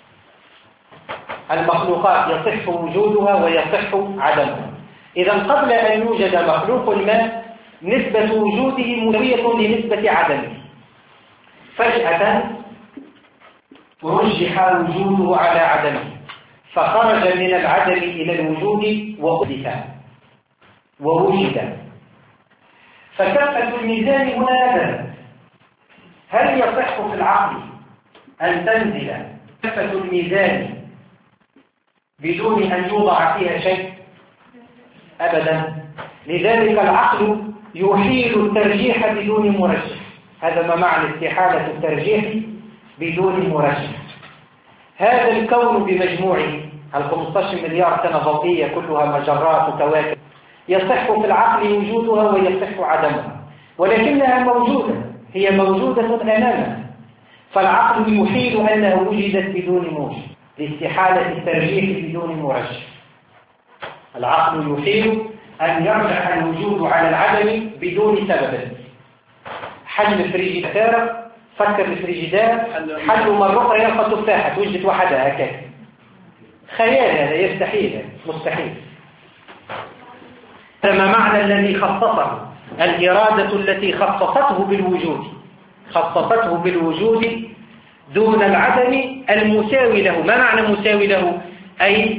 B: المخلوقات يصح وجودها ويصح عدمها. إذا قبل أن يوجد مخلوق ما نسبة وجوده مساوية لنسبة عدمه. فجأة رجح وجوده على عدمه، فخرج من العدم إلى الوجود وحدث ووجد. فكفة الميزان هنا نزلت. هل يصح في العقل أن تنزل كفة الميزان بدون أن يوضع فيها شيء؟ أبدا. لذلك العقل يحيل الترجيح بدون مرجح. هذا ما معنى استحالة الترجيح بدون مرجح. هذا الكون بمجموعه الخمسة عشر مليار سنة ضوئية كلها مجرات وكواكب يصح في العقل وجودها ويصح عدمها، ولكنها موجودة، هي موجودة أمامنا، فالعقل يحيل أنها وجدت بدون موجب لاستحالة الترجيح بدون مرجح. العقل يحيل أن يرجح الوجود على العدم بدون سبب. حل الفريجيدار، فكر الفريجيدار، حلوا مرة أخرى يلقى تفاحة توجد وحدها هكذا. خيال، هذا يستحيل، مستحيل. ما معنى الذي خصصه؟ الإرادة التي خصصته بالوجود خصصته بالوجود دون العدم المساوي له. ما معنى مساوي له؟ أي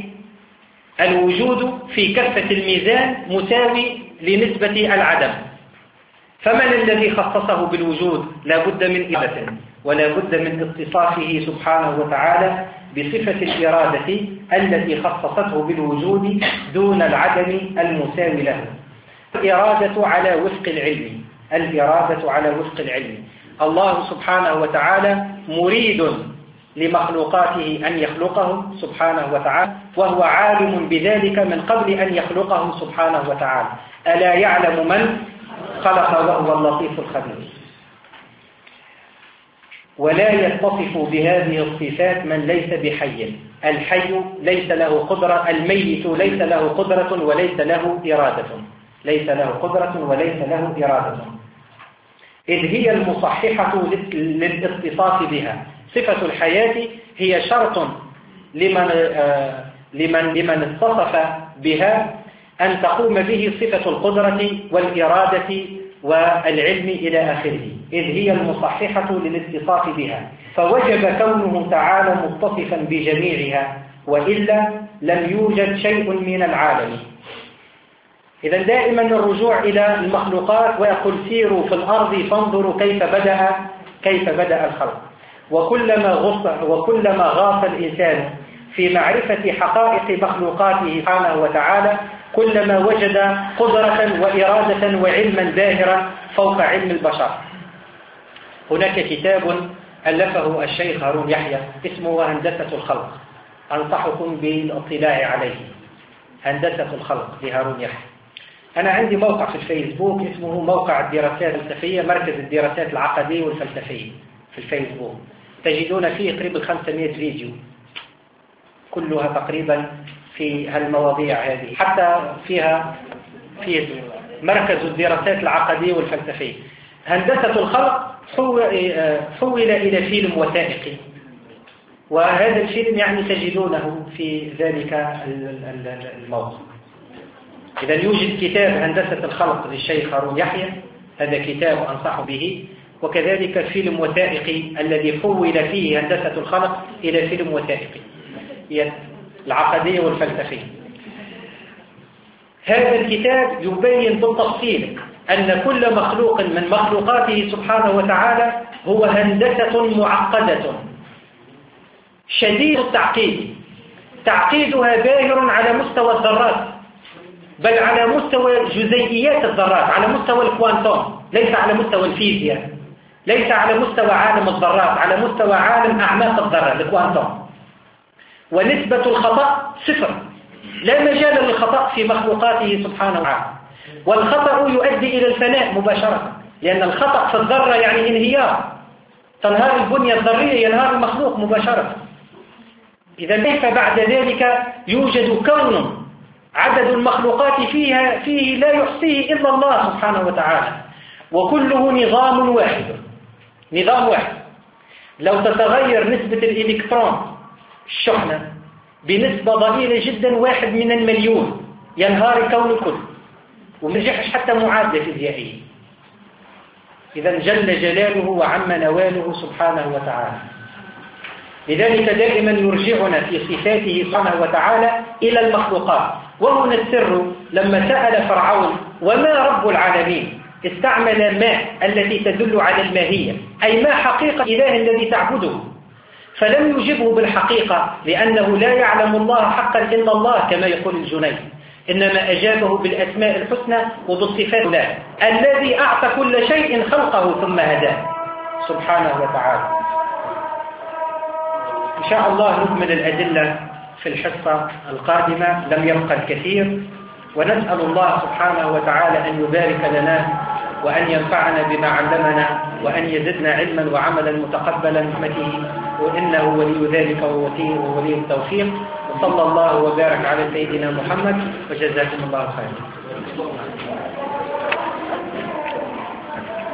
B: الوجود في كفة الميزان مساوي لنسبة العدم. فمن الذي خصصه بالوجود؟ لا بد من إرادة، ولا بد من اتصافه سبحانه وتعالى بصفة الإرادة التي خصصته بالوجود دون العدم المساوي له. الإرادة على وفق العلم، الإرادة على وفق العلم. الله سبحانه وتعالى مريد لمخلوقاته أن يخلقهم سبحانه وتعالى، وهو عالم بذلك من قبل أن يخلقهم سبحانه وتعالى. ألا يعلم من خلق وهو اللطيف الخبير. ولا يتصف بهذه الصفات من ليس بحي. الحي ليس له قدرة، الميت ليس له قدرة وليس له إرادة، ليس له قدرة وليس له إرادة، إذ هي المصححة للاتصاف بها. صفة الحياة هي شرط لمن آه لمن لمن اتصف بها أن تقوم به صفة القدرة والإرادة والعلم إلى آخره، إذ هي المصححة للاتصاف بها، فوجب كونه تعالى متصفا بجميعها، وإلا لم يوجد شيء من العالم. إذا دائما الرجوع إلى المخلوقات، ويقول سيروا في الأرض فانظروا كيف بدأ كيف بدأ الخلق. وكلما غص وكلما غاص الإنسان في معرفة حقائق مخلوقاته سبحانه وتعالى، كلما وجد قدرة وإرادة وعلما باهرا فوق علم البشر. هناك كتاب ألفه الشيخ هارون يحيى اسمه هندسة الخلق، أنصحكم بالاطلاع عليه. هندسة الخلق لهارون يحيى. أنا عندي موقع في الفيسبوك اسمه موقع الدراسات الفلسفية، مركز الدراسات العقدية والفلسفية في الفيسبوك، تجدون فيه تقريبا خمسمائة فيديو كلها تقريبا في هالمواضيع هذه، حتى فيها في مركز الدراسات العقدية والفلسفية. هندسة الخلق حول إلى فيلم وثائقي، وهذا الفيلم يعني تجدونه في ذلك الموقع. إذا يوجد كتاب هندسة الخلق للشيخ هارون يحيى، هذا كتاب أنصح به، وكذلك فيلم وثائقي الذي حول فيه هندسة الخلق إلى فيلم وثائقي العقدية والفلسفية. هذا الكتاب يبين بالتفصيل أن كل مخلوق من مخلوقاته سبحانه وتعالى هو هندسة معقدة شديد التعقيد، تعقيدها باهر على مستوى الذرات، بل على مستوى جزيئيات الذرات، على مستوى الكوانتوم، ليس على مستوى الفيزياء، ليس على مستوى عالم الذرات، على مستوى عالم أعماق الذرة الكوانتوم. ونسبة الخطأ صفر، لا مجال للخطأ في مخلوقاته سبحانه وتعالى، والخطأ يؤدي إلى الفناء مباشرة، لأن الخطأ في الذرة يعني انهيار، تنهار البنية الذرية، ينهار المخلوق مباشرة. إذا كيف بعد ذلك يوجد كون عدد المخلوقات فيها فيه لا يحصيه إلا الله سبحانه وتعالى، وكله نظام واحد، نظام واحد. لو تتغير نسبة الإلكترون الشحنة بنسبة ضئيلة جدا، واحد من المليون، ينهار الكون كله ومنجحش حتى معادلة فيزيائية. إذا جل جلاله وعم نواله سبحانه وتعالى. لذلك دائما يرجعنا في صفاته سبحانه وتعالى إلى المخلوقات. وهنا السر لما سأل فرعون وما رب العالمين، استعمل ما التي تدل على الماهية، أي ما حقيقة إله الذي تعبده، فلم يجبه بالحقيقة لأنه لا يعلم الله حقا إلا الله كما يقول الجنيد، إنما أجابه بالأسماء الحسنى وبالصفات الله، الذي أعطى كل شيء خلقه ثم هداه سبحانه وتعالى. إن شاء الله نكمل الأدلة في الحصة القادمة، لم يبقى الكثير، ونسأل الله سبحانه وتعالى أن يبارك لنا وأن ينفعنا بما علمنا وأن يزدنا علما وعملا متقبلا برحمته، وإنه ولي ذلك وولي التوفيق. وصلى الله وبارك على سيدنا محمد، وجزاكم الله خيرا.